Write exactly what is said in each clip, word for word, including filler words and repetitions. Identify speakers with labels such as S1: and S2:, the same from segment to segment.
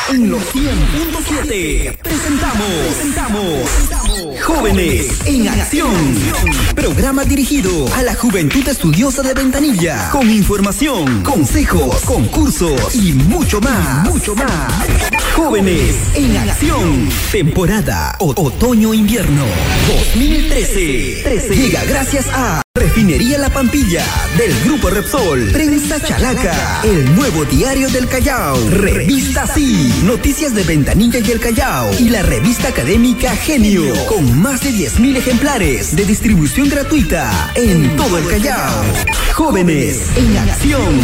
S1: En los cien punto siete presentamos, presentamos Jóvenes en Acción. Programa dirigido a la juventud estudiosa de Ventanilla, con información, consejos, concursos y mucho más, mucho más. Jóvenes en Acción, temporada otoño-invierno dos mil trece. Llega gracias a Refinería La Pampilla, del Grupo Repsol, Prensa Chalaca, el nuevo diario del Callao, Revista Sí, noticias de Ventanilla y el Callao, y la revista académica Genio, con más de diez mil ejemplares de distribución gratuita en todo el Callao. Jóvenes en Acción.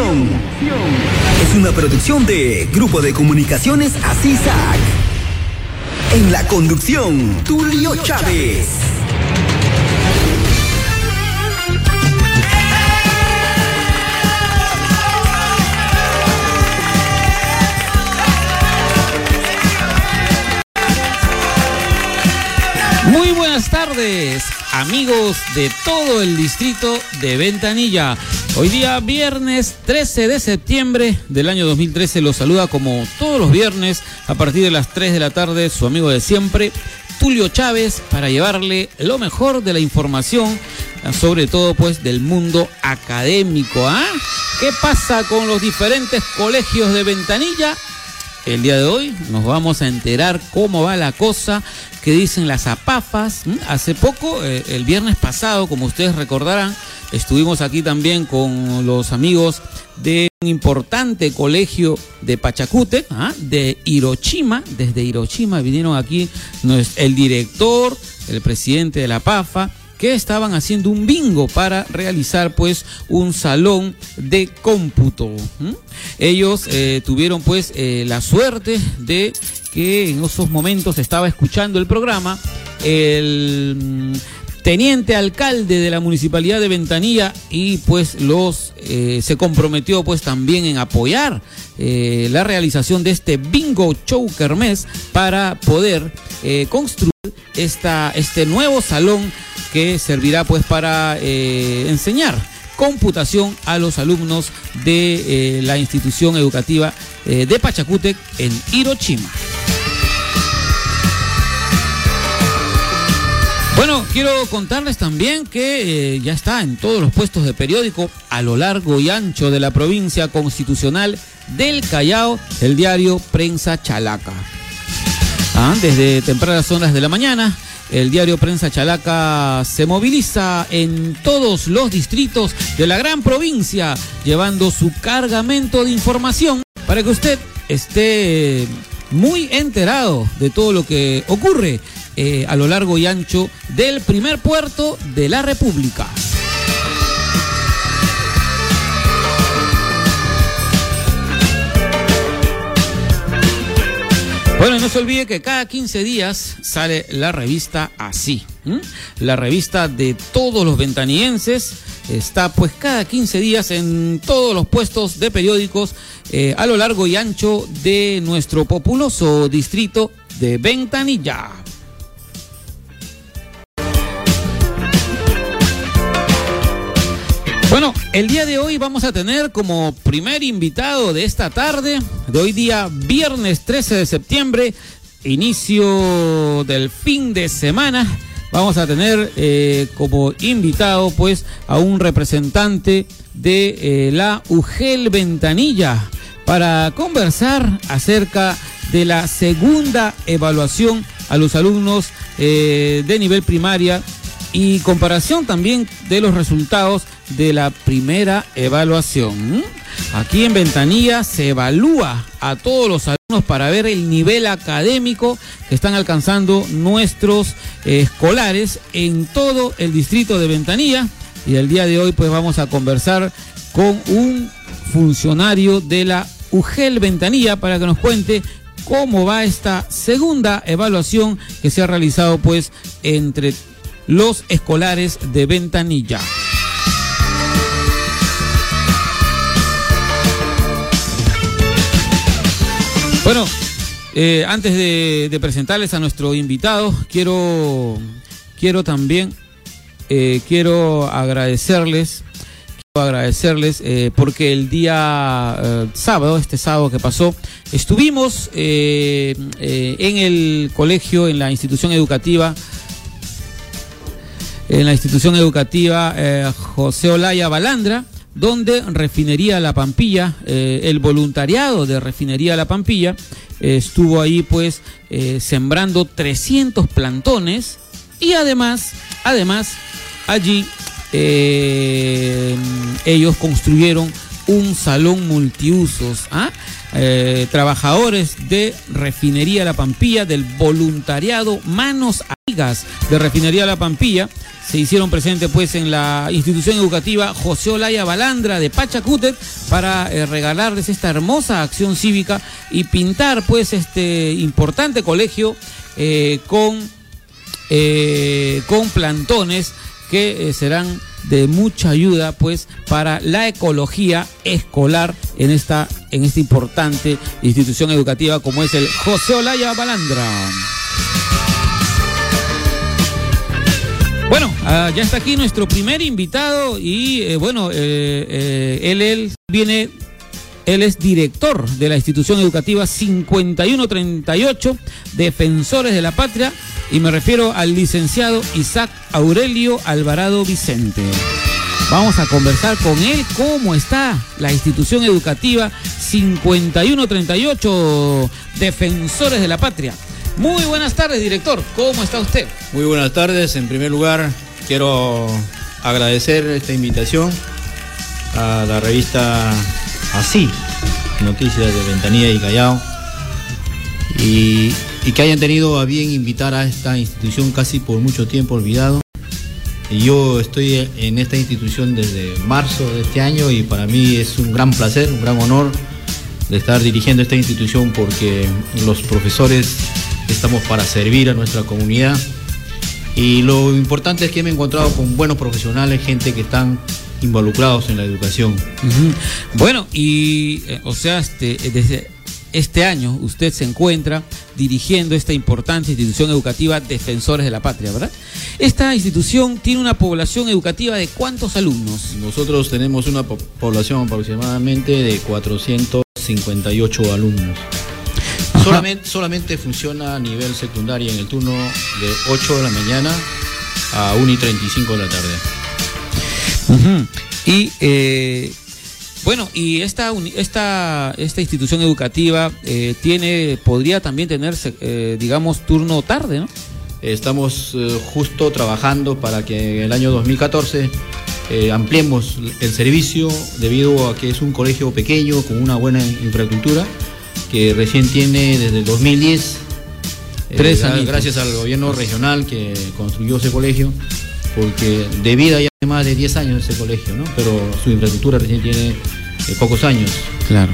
S1: Es una producción de Grupo de Comunicaciones Asisac. En la conducción, Tulio Chávez.
S2: Muy buenas tardes, amigos de todo el distrito de Ventanilla. Hoy día viernes trece de septiembre del año dos mil trece, los saluda como todos los viernes a partir de las tres de la tarde su amigo de siempre, Tulio Chávez, para llevarle lo mejor de la información, sobre todo pues del mundo académico. ¿Ah? ¿Qué pasa con los diferentes colegios de Ventanilla? El día de hoy nos vamos a enterar cómo va la cosa, qué dicen las APAFAS. Hace poco, eh, el viernes pasado, como ustedes recordarán, estuvimos aquí también con los amigos de un importante colegio de Pachacútec, ¿ah? de Hiroshima. Desde Hiroshima vinieron aquí el director, el presidente de la APAFA, que estaban haciendo un bingo para realizar pues un salón de cómputo. ¿Mm? Ellos eh, tuvieron pues eh, la suerte de que en esos momentos estaba escuchando el programa el mm, teniente alcalde de la municipalidad de Ventanilla, y pues los eh, se comprometió pues también en apoyar eh, la realización de este bingo show kermés para poder eh, construir esta, este nuevo salón que servirá pues para eh, enseñar computación a los alumnos de eh, la institución educativa eh, de Pachacútec en Hiroshima. Bueno, quiero contarles también que eh, ya está en todos los puestos de periódico a lo largo y ancho de la provincia constitucional del Callao el diario Prensa Chalaca. Ah, desde tempranas horas de la mañana, el diario Prensa Chalaca se moviliza en todos los distritos de la gran provincia, llevando su cargamento de información para que usted esté muy enterado de todo lo que ocurre eh, a lo largo y ancho del primer puerto de la República. Bueno, no se olvide que cada quince días sale la revista Así. ¿Mm? La revista de todos los ventanienses está pues cada quince días en todos los puestos de periódicos eh, a lo largo y ancho de nuestro populoso distrito de Ventanilla. Bueno, el día de hoy vamos a tener como primer invitado de esta tarde, de hoy día viernes trece de septiembre, inicio del fin de semana, vamos a tener eh, como invitado pues a un representante de eh, la U G E L Ventanilla para conversar acerca de la segunda evaluación a los alumnos eh, de nivel primaria y comparación también de los resultados de la primera evaluación. Aquí en Ventanilla se evalúa a todos los alumnos para ver el nivel académico que están alcanzando nuestros eh, escolares en todo el distrito de Ventanilla, y el día de hoy pues vamos a conversar con un funcionario de la U G E L Ventanilla para que nos cuente cómo va esta segunda evaluación que se ha realizado pues entre los escolares de Ventanilla. Bueno, eh, antes de, de presentarles a nuestro invitado, quiero, quiero también, eh, quiero agradecerles, agradecerles eh, porque el día eh, sábado, este sábado que pasó, estuvimos eh, eh, en el colegio, en la institución educativa, en la institución educativa eh, José Olaya Balandra, donde Refinería La Pampilla, eh, el voluntariado de Refinería La Pampilla, eh, estuvo ahí pues eh, sembrando trescientos plantones y además, además, allí eh, ellos construyeron un salón multiusos, ¿ah? Eh, trabajadores de Refinería La Pampilla, del voluntariado Manos Amigas de Refinería La Pampilla, se hicieron presentes pues en la institución educativa José Olaya Balandra de Pachacútec para eh, regalarles esta hermosa acción cívica y pintar pues este importante colegio eh, con, eh, con plantones que eh, serán de mucha ayuda pues para la ecología escolar en esta, en esta importante institución educativa como es el José Olaya Balandra. Bueno, uh, ya está aquí nuestro primer invitado y eh, bueno, eh, eh, él, él viene, él es director de la institución educativa cincuenta y uno treinta y ocho, Defensores de la Patria, y me refiero al licenciado Isaac Aurelio Alvarado Vicente. Vamos a conversar con él cómo está la institución educativa cincuenta y uno treinta y ocho, Defensores de la Patria. Muy buenas tardes, director. ¿Cómo está usted?
S3: Muy buenas tardes. En primer lugar, quiero agradecer esta invitación a la revista Así, Noticias de Ventanilla y Callao, y, y que hayan tenido a bien invitar a esta institución casi por mucho tiempo olvidado. Y yo estoy en esta institución desde marzo de este año y para mí es un gran placer, un gran honor de estar dirigiendo esta institución porque los profesores estamos para servir a nuestra comunidad y lo importante es que me he encontrado con buenos profesionales, gente que están involucrados en la educación.
S2: Uh-huh. Bueno, y eh, o sea, este, desde este año usted se encuentra dirigiendo esta importante institución educativa Defensores de la Patria, ¿verdad? Esta institución tiene una población educativa de ¿cuántos alumnos?
S3: Nosotros tenemos una po- población aproximadamente de cuatrocientos cincuenta y ocho alumnos. Solamente, solamente funciona a nivel secundario en el turno de ocho de la mañana a una y treinta y cinco de la tarde.
S2: Uh-huh. Y eh, bueno, y esta, esta, esta institución educativa eh, tiene, podría también tener, eh, digamos, turno tarde, ¿no?
S3: Estamos eh, justo trabajando para que en el año dos mil catorce eh, ampliemos el servicio debido a que es un colegio pequeño con una buena infraestructura que recién tiene desde el dos mil diez,
S2: Tres
S3: eh,
S2: años.
S3: Gracias al gobierno regional que construyó ese colegio, porque de vida ya hay más de diez años ese colegio, ¿no? Pero su infraestructura recién tiene eh, pocos años.
S2: Claro.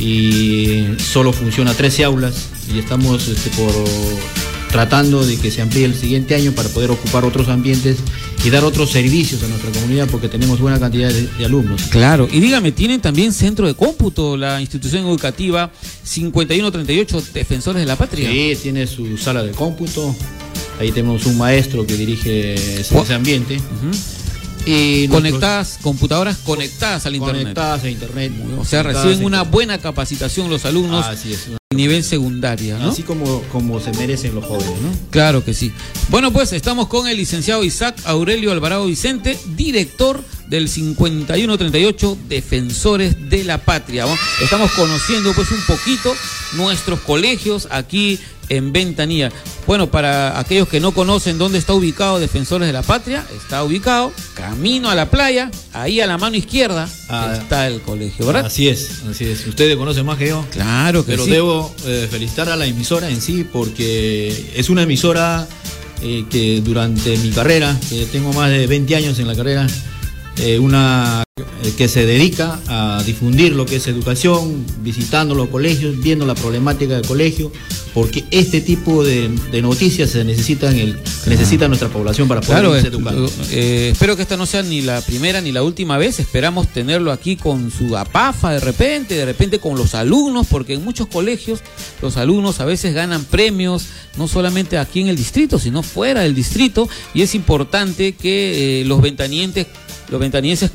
S3: Y solo funciona trece aulas y estamos este, por tratando de que se amplíe el siguiente año para poder ocupar otros ambientes y dar otros servicios a nuestra comunidad porque tenemos buena cantidad de, de alumnos.
S2: Claro, y dígame, ¿tienen también centro de cómputo la institución educativa cincuenta y uno treinta y ocho Defensores de la Patria?
S3: Sí, tiene su sala de cómputo, ahí tenemos un maestro que dirige ese, ese ambiente.
S2: Uh-huh.
S3: Y
S2: conectadas, nuestros, computadoras conectadas al internet.
S3: Conectadas a internet.
S2: O sea, reciben una buena capacitación los alumnos.
S3: Así es.
S2: A nivel secundaria, ¿no?
S3: Así como, como se merecen los jóvenes, ¿no?
S2: Claro que sí. Bueno, pues estamos con el licenciado Isaac Aurelio Alvarado Vicente, director del cincuenta y uno treinta y ocho Defensores de la Patria. Estamos conociendo pues un poquito nuestros colegios aquí en Ventanilla. Bueno, para aquellos que no conocen dónde está ubicado Defensores de la Patria, está ubicado camino a la playa, ahí a la mano izquierda ah, está el colegio, ¿verdad?
S3: Así es, así es. Ustedes conocen más que yo.
S2: Claro que
S3: pero
S2: sí.
S3: Pero debo eh, felicitar a la emisora en sí porque es una emisora eh, que durante mi carrera, que tengo más de veinte años en la carrera, eh, una eh, que se dedica a difundir lo que es educación, visitando los colegios, viendo la problemática del colegio, porque este tipo de, de noticias se necesitan el, necesita nuestra población para poder
S2: claro,
S3: irse educando.
S2: Eh, espero que esta no sea ni la primera ni la última vez. Esperamos tenerlo aquí con su APAFA de repente, de repente con los alumnos, porque en muchos colegios los alumnos a veces ganan premios, no solamente aquí en el distrito, sino fuera del distrito, y es importante que eh, los ventanienses, los ventanienses conozcan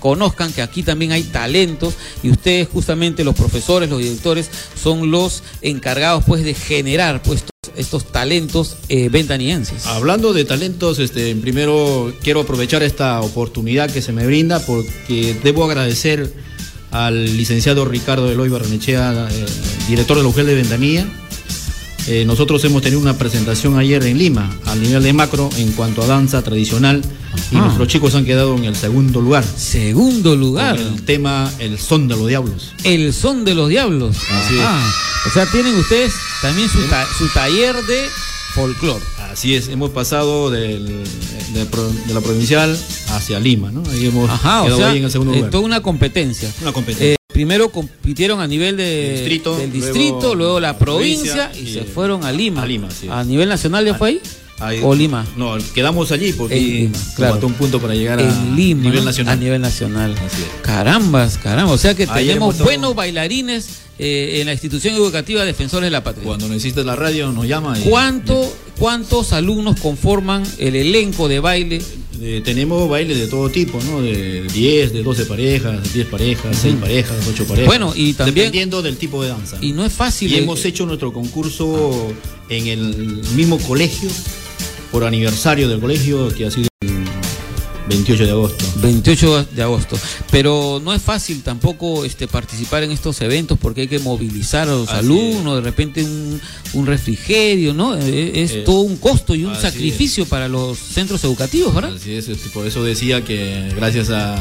S2: demuestran que aquí también hay talentos y ustedes justamente los profesores, los directores son los encargados pues de generar pues estos, estos talentos eh, ventanienses.
S3: Hablando de talentos, este, primero quiero aprovechar esta oportunidad que se me brinda porque debo agradecer al licenciado Ricardo Eloy Barrenechea, eh, director de la U G E L de Ventanilla. Eh, nosotros hemos tenido una presentación ayer en Lima, al nivel de macro, en cuanto a danza tradicional. Ajá. Y nuestros chicos han quedado en el segundo lugar.
S2: Segundo lugar.
S3: Con el tema El Son de los Diablos.
S2: El Son de los Diablos.
S3: Así
S2: Ajá. Es. O sea, tienen ustedes también su, ta su taller de folclore.
S3: Así es, hemos pasado del, de, de la provincial hacia Lima, ¿no? Ahí hemos
S2: Ajá,
S3: quedado
S2: o sea,
S3: ahí en el segundo lugar.
S2: Toda una competencia.
S3: Una competencia.
S2: Eh, primero compitieron a nivel de,
S3: distrito,
S2: del distrito, luego, luego la, la provincia, provincia y, y se fueron a Lima.
S3: A Lima, sí.
S2: ¿A nivel nacional ya fue ahí?
S3: Ahí,
S2: ¿O Lima?
S3: No, quedamos allí porque
S2: Lima, claro.
S3: faltó un punto para llegar a
S2: en Lima,
S3: nivel nacional.
S2: A nivel nacional. Carambas, caramba. O sea que
S3: Ayer
S2: tenemos
S3: estado...
S2: buenos bailarines eh, en la institución educativa Defensores de la Patria.
S3: Cuando necesites la radio nos llama. Y...
S2: ¿Cuánto, ¿Cuántos alumnos conforman el elenco de baile?
S3: Eh, tenemos bailes de todo tipo, ¿no? De diez, de doce parejas, diez parejas, seis uh-huh. parejas, ocho parejas.
S2: Bueno, y también...
S3: Dependiendo del tipo de danza.
S2: Y no es fácil.
S3: Y
S2: de...
S3: hemos hecho nuestro concurso en el mismo colegio, por aniversario del colegio, que ha sido el veintiocho de agosto.
S2: veintiocho de agosto. Pero no es fácil tampoco este, participar en estos eventos porque hay que movilizar a los así alumnos, es. De repente un, un refrigerio, ¿no? Es, es, es todo un costo y un sacrificio es. Para los centros educativos, ¿verdad?
S3: Así es, por eso decía que gracias al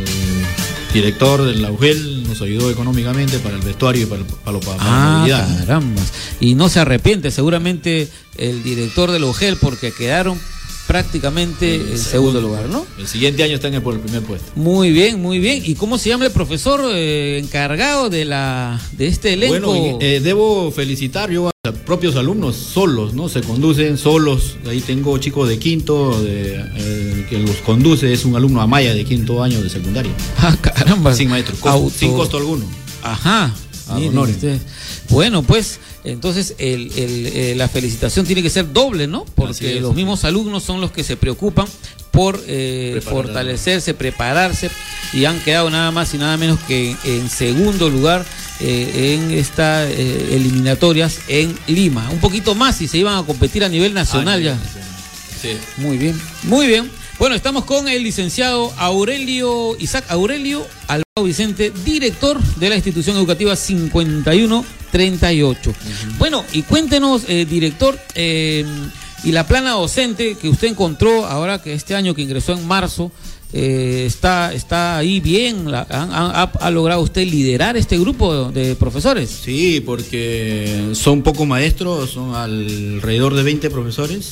S3: director de la U G E L nos ayudó económicamente para el vestuario y para, el, para, lo, para
S2: ah,
S3: la movilidad.
S2: Carambas. Y no se arrepiente seguramente el director de la U G E L porque quedaron prácticamente en segundo, segundo lugar, ¿no?
S3: El siguiente año están por el primer puesto.
S2: Muy bien, muy bien. ¿Y cómo se llama el profesor eh, encargado de la de este elenco?
S3: Bueno, eh, debo felicitar yo a propios alumnos solos, ¿no? Se conducen solos. Ahí tengo chicos de quinto, de, eh, que los conduce, es un alumno amaya de quinto año de secundaria.
S2: Ah, caramba.
S3: Sin maestro, costo, Auto... sin costo alguno.
S2: Ajá. Bueno, pues entonces el, el, eh, la felicitación tiene que ser doble, ¿no? Porque es, los mismos alumnos son los que se preocupan por eh, fortalecerse, prepararse y han quedado nada más y nada menos que en segundo lugar eh, en estas eh, eliminatorias en Lima. Un poquito más y se iban a competir a nivel nacional ah, ya.
S3: Sí.
S2: Muy bien, muy bien. Bueno, estamos con el licenciado Aurelio, Isaac Aurelio Alvaro Vicente, director de la institución educativa cincuenta y uno treinta y ocho. Uh-huh. Bueno, y cuéntenos, eh, director, eh, y la plana docente que usted encontró ahora que este año que ingresó en marzo, eh, está, está ahí bien, la, ha, ha, ha logrado usted liderar este grupo de profesores.
S3: Sí, porque son pocos maestros, son alrededor de veinte profesores.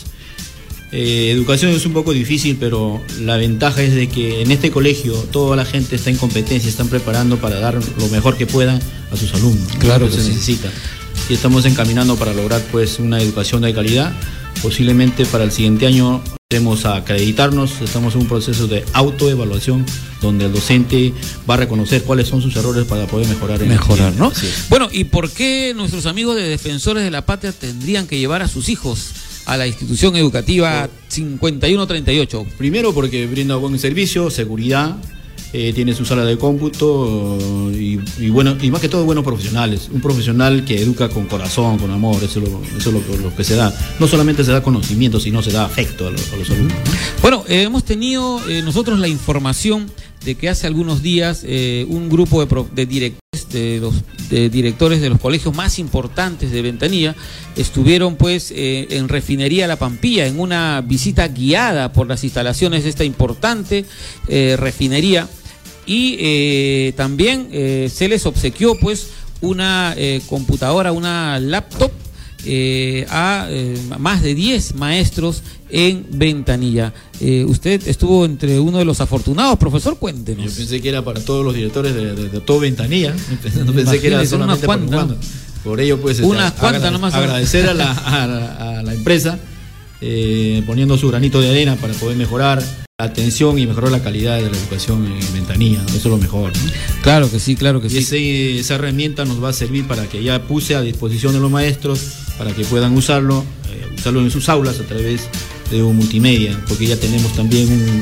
S3: Eh, educación es un poco difícil, pero la ventaja es de que en este colegio toda la gente está en competencia, están preparando para dar lo mejor que puedan a sus alumnos.
S2: Claro que
S3: se
S2: sí.
S3: necesita. Y estamos encaminando para lograr pues una educación de calidad. Posiblemente para el siguiente año vamos a acreditarnos, estamos en un proceso de autoevaluación donde el docente va a reconocer cuáles son sus errores para poder mejorar. En
S2: mejorar, ¿no? Bueno, ¿y por qué nuestros amigos de Defensores de la Patria tendrían que llevar a sus hijos a la institución educativa cincuenta y uno treinta y ocho?
S3: Primero porque brinda buen servicio, seguridad, eh, tiene su sala de cómputo y, y bueno, y más que todo buenos profesionales. Un profesional que educa con corazón, con amor, eso es lo, eso es lo, lo que se da. No solamente se da conocimiento, sino se da afecto a los, a los alumnos, ¿no?
S2: Bueno, eh, hemos tenido eh, nosotros la información de que hace algunos días eh, un grupo de, pro, de directores de los de directores de los colegios más importantes de Ventanilla estuvieron pues eh, en Refinería La Pampilla en una visita guiada por las instalaciones de esta importante eh, refinería y eh, también eh, se les obsequió pues una eh, computadora, una laptop eh, a eh, más de diez maestros en Ventanilla. Eh, usted estuvo entre uno de los afortunados, profesor, cuéntenos.
S3: Yo pensé que era para todos los directores de, de, de todo Ventanilla, no pensé que era solamente
S2: para unos
S3: cuantos. Por ello, pues,
S2: unas
S3: este,
S2: cuantas
S3: agrade,
S2: nomás
S3: agradecer a la, a, la, a la empresa eh, poniendo su granito de arena para poder mejorar la atención y mejorar la calidad de la educación en Ventanilla, ¿no? Eso es lo mejor, ¿no?
S2: Claro que sí, claro que
S3: y
S2: sí.
S3: Ese, esa herramienta nos va a servir para que ya puse a disposición de los maestros para que puedan usarlo, eh, usarlo en sus aulas a través de un multimedia, porque ya tenemos también un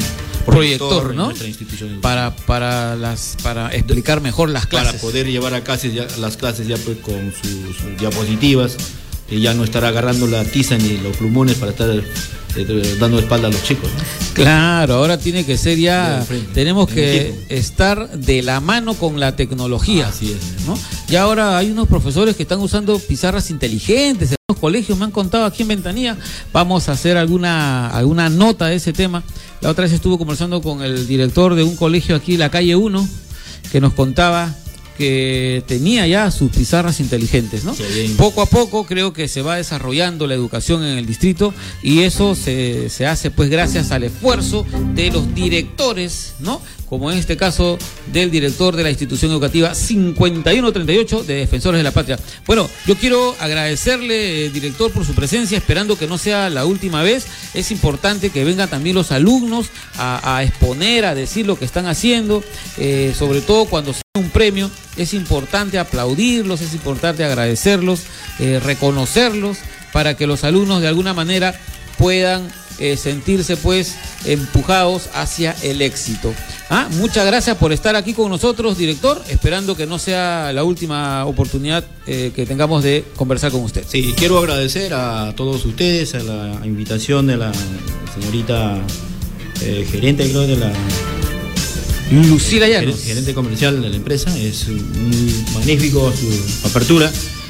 S2: proyector, ¿no?
S3: En nuestra institución
S2: para para las para explicar mejor las clases,
S3: para poder llevar a clases ya, las clases ya pues con sus, sus diapositivas, y ya no estar agarrando la tiza ni los plumones para estar eh, dando espalda a los chicos, ¿no?
S2: Claro, ahora tiene que ser ya,
S3: frente,
S2: tenemos que estar de la mano con la tecnología.
S3: Así es,
S2: ¿no? Y ahora hay unos profesores que están usando pizarras inteligentes en los colegios, me han contado aquí en Ventanilla. Vamos a hacer alguna, alguna nota de ese tema. La otra vez estuve conversando con el director de un colegio aquí en la calle uno, que nos contaba que tenía ya sus pizarras inteligentes, ¿no? Poco a poco creo que se va desarrollando la educación en el distrito, y eso se, se hace pues gracias al esfuerzo de los directores, ¿no? Como en este caso del director de la institución educativa cincuenta y uno treinta y ocho de Defensores de la Patria. Bueno, yo quiero agradecerle, eh, director, por su presencia, esperando que no sea la última vez. Es importante que vengan también los alumnos a, a exponer, a decir lo que están haciendo, eh, sobre todo cuando se da un premio. Es importante aplaudirlos, es importante agradecerlos, eh, reconocerlos, para que los alumnos de alguna manera puedan eh, sentirse pues empujados hacia el éxito. ¿Ah? Muchas gracias por estar aquí con nosotros, director, esperando que no sea la última oportunidad eh, que tengamos de conversar con usted.
S3: Sí, quiero agradecer a todos ustedes, a la invitación de la señorita eh, gerente, creo, de la
S2: Lucila Llanos,
S3: gerente comercial de la empresa. Es muy magnífico su apertura.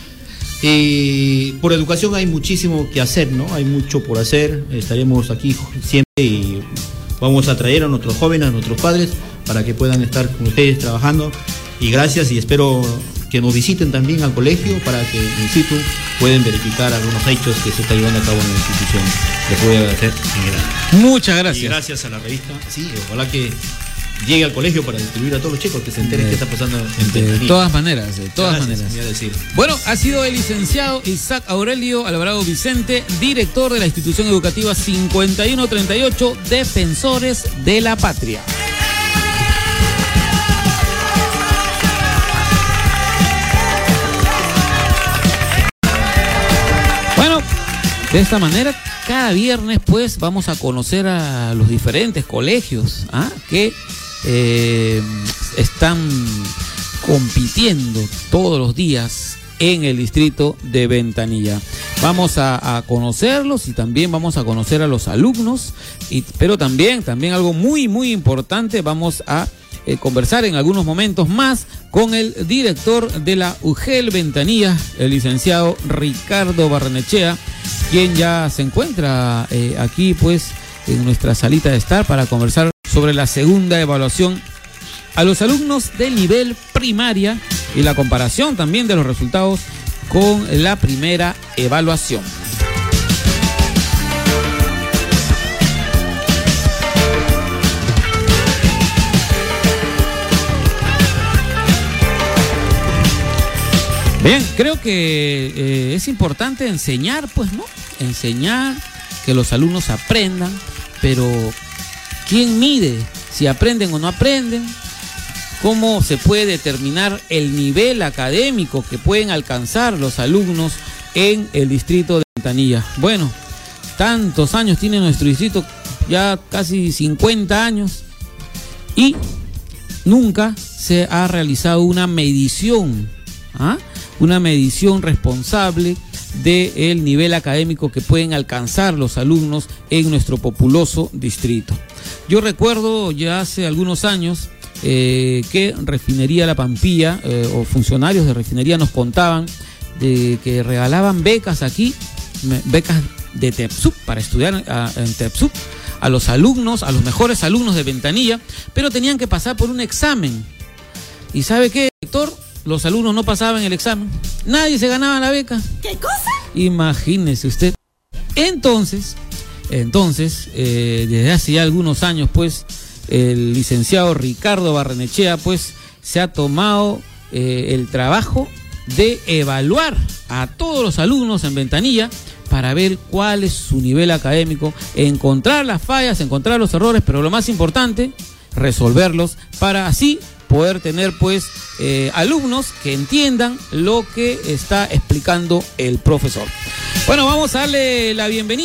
S3: Y por educación hay muchísimo que hacer, ¿no? Hay mucho por hacer. Estaremos aquí siempre y vamos a traer a nuestros jóvenes, a nuestros padres, para que puedan estar con ustedes trabajando. Y gracias, y espero que nos visiten también al colegio para que in situ pueden verificar algunos hechos que se está llevando a cabo en la institución. Les voy a agradecer en general.
S2: Muchas gracias.
S3: Y gracias a la revista. Sí, ojalá que llegue al colegio para distribuir a todos los chicos, que se enteren qué está pasando en Ventanilla.
S2: De todas maneras, de todas
S3: Gracias,
S2: maneras.
S3: voy a decir.
S2: Bueno, ha sido el licenciado Isaac Aurelio Alvarado Vicente, director de la institución educativa cincuenta y uno treinta y ocho, Defensores de la Patria. Bueno, de esta manera, cada viernes pues vamos a conocer a los diferentes colegios, ¿ah? que eh, están compitiendo todos los días en el distrito de Ventanilla. Vamos a, a conocerlos, y también vamos a conocer a los alumnos, y, pero también, también algo muy, muy importante, vamos a eh, conversar en algunos momentos más con el director de la U G E L Ventanilla, el licenciado Ricardo Barrenechea, quien ya se encuentra eh, aquí pues en nuestra salita de estar para conversar sobre la segunda evaluación a los alumnos del nivel primaria y la comparación también de los resultados con la primera evaluación. Bien, creo que eh, es importante enseñar, pues, ¿no? Enseñar, que los alumnos aprendan, pero ¿quién mide si aprenden o no aprenden? ¿Cómo se puede determinar el nivel académico que pueden alcanzar los alumnos en el distrito de Ventanilla? Bueno, tantos años tiene nuestro distrito, ya casi cincuenta años, y nunca se ha realizado una medición, ¿ah? una medición responsable del nivel académico que pueden alcanzar los alumnos en nuestro populoso distrito. Yo recuerdo ya hace algunos años eh, que Refinería La Pampilla eh, o funcionarios de refinería nos contaban de que regalaban becas aquí, becas de TEPSUP para estudiar a, en TEPSUP a los alumnos, a los mejores alumnos de Ventanilla, pero tenían que pasar por un examen. ¿Y sabe qué, director? Los alumnos no pasaban el examen. Nadie se ganaba la beca.
S4: ¿Qué cosa?
S2: Imagínese usted. Entonces, entonces, eh, desde hace ya algunos años, pues, el licenciado Ricardo Barrenechea, pues, se ha tomado eh, el trabajo de evaluar a todos los alumnos en Ventanilla para ver cuál es su nivel académico, encontrar las fallas, encontrar los errores, pero lo más importante, resolverlos, para así poder tener pues eh, alumnos que entiendan lo que está explicando el profesor. Bueno, vamos a darle la bienvenida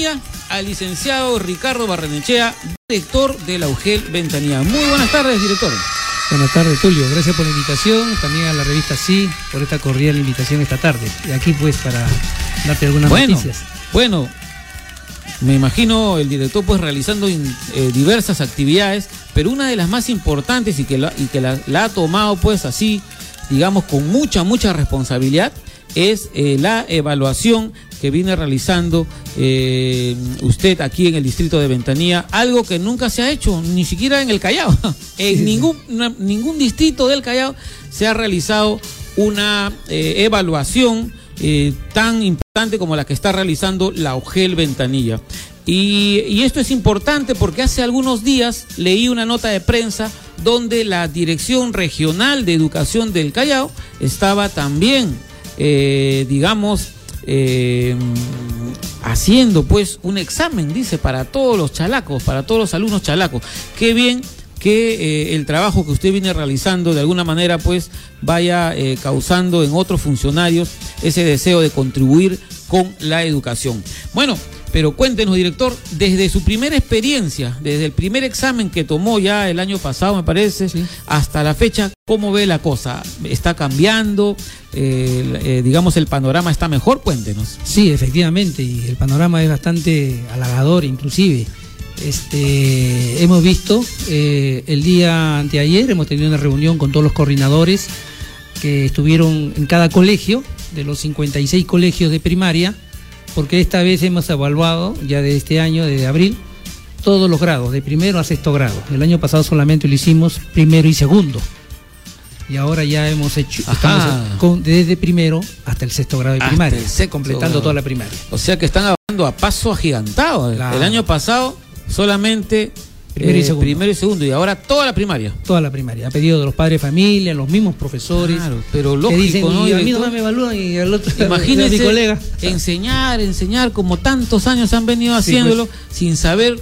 S2: al licenciado Ricardo Barrenechea, director de la U G E L Ventanilla. Muy buenas tardes, director.
S4: Buenas tardes, Tulio. Gracias por la invitación. También a la revista Sí por esta cordial invitación esta tarde. Y aquí pues para darte algunas
S2: bueno,
S4: noticias.
S2: Bueno, me imagino el director pues realizando in, eh, diversas actividades, pero una de las más importantes y que, la, y que la, la ha tomado pues así, digamos, con mucha, mucha responsabilidad, es eh, la evaluación que viene realizando eh, usted aquí en el distrito de Ventanilla, algo que nunca se ha hecho, ni siquiera en el Callao. En sí, ningún, sí. Una, ningún distrito del Callao se ha realizado una eh, evaluación eh, tan importante como la que está realizando la U G E L Ventanilla. Y, y esto es importante porque hace algunos días leí una nota de prensa donde la Dirección Regional de Educación del Callao estaba también, eh, digamos, eh, haciendo pues un examen, dice, para todos los chalacos, para todos los alumnos chalacos. Qué bien que eh, el trabajo que usted viene realizando de alguna manera pues vaya eh, causando en otros funcionarios ese deseo de contribuir con la educación. Bueno, pero cuéntenos, director, desde su primera experiencia, desde el primer examen que tomó ya el año pasado, me parece, sí, hasta la fecha, ¿cómo ve la cosa? ¿Está cambiando? Eh, eh, digamos, ¿el panorama está mejor? Cuéntenos.
S4: Sí, efectivamente, y el panorama es bastante halagador, inclusive. Este, hemos visto, eh, el día anteayer hemos tenido una reunión con todos los coordinadores que estuvieron en cada colegio, de los cincuenta y seis colegios de primaria, porque esta vez hemos evaluado, ya de este año, desde abril, todos los grados, de primero a sexto grado. El año pasado solamente lo hicimos primero y segundo. Y ahora ya hemos hecho, estamos con, desde primero hasta el sexto grado de hasta primaria, completando grado. Toda la primaria.
S2: O sea que están avanzando a paso agigantado. Claro. El año pasado solamente primero, eh, y segundo. primero y segundo, y ahora toda la primaria.
S4: Toda la primaria, a pedido de los padres de familia, los mismos profesores.
S2: Claro, pero lógico,
S4: que dicen,
S2: ¿no?
S4: Y a mí no me evalúan y al otro,
S2: imagínese,
S4: a mi colega.
S2: enseñar, enseñar como tantos años han venido haciéndolo, sí, pues, sin saber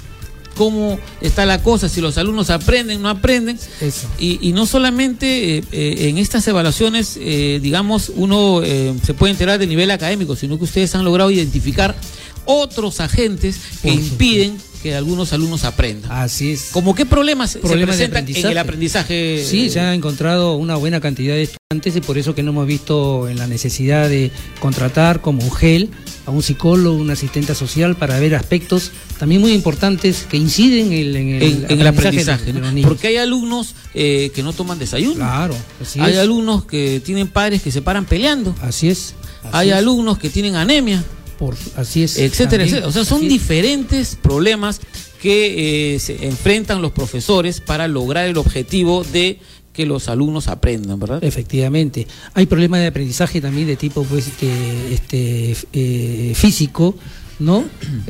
S2: cómo está la cosa, si los alumnos aprenden, no aprenden. Eso. Y, y no solamente eh, eh, en estas evaluaciones, eh, digamos, uno eh, se puede enterar del nivel académico, sino que ustedes han logrado identificar otros agentes que Por impiden supuesto. que algunos alumnos aprendan.
S4: Así es.
S2: ¿Cómo qué problemas, problemas se presentan en el aprendizaje?
S4: Sí, se ha encontrado una buena cantidad de estudiantes y por eso que no hemos visto en la necesidad de contratar como U G E L a un psicólogo, un asistente social para ver aspectos también muy importantes que inciden en el, en el,
S2: en, en el aprendizaje,
S4: de, de
S2: ¿no?
S4: los niños.
S2: Porque hay alumnos eh, que no toman desayuno.
S4: Claro, así
S2: hay
S4: es.
S2: alumnos que tienen padres que se paran peleando.
S4: Así es. Así
S2: hay
S4: es.
S2: alumnos que tienen anemia.
S4: Por, así es,
S2: etcétera,
S4: también,
S2: etcétera. O sea, son diferentes es. problemas que eh, se enfrentan los profesores para lograr el objetivo de que los alumnos aprendan, ¿verdad?
S4: Efectivamente. Hay problemas de aprendizaje también de tipo pues este, este eh, físico, ¿no?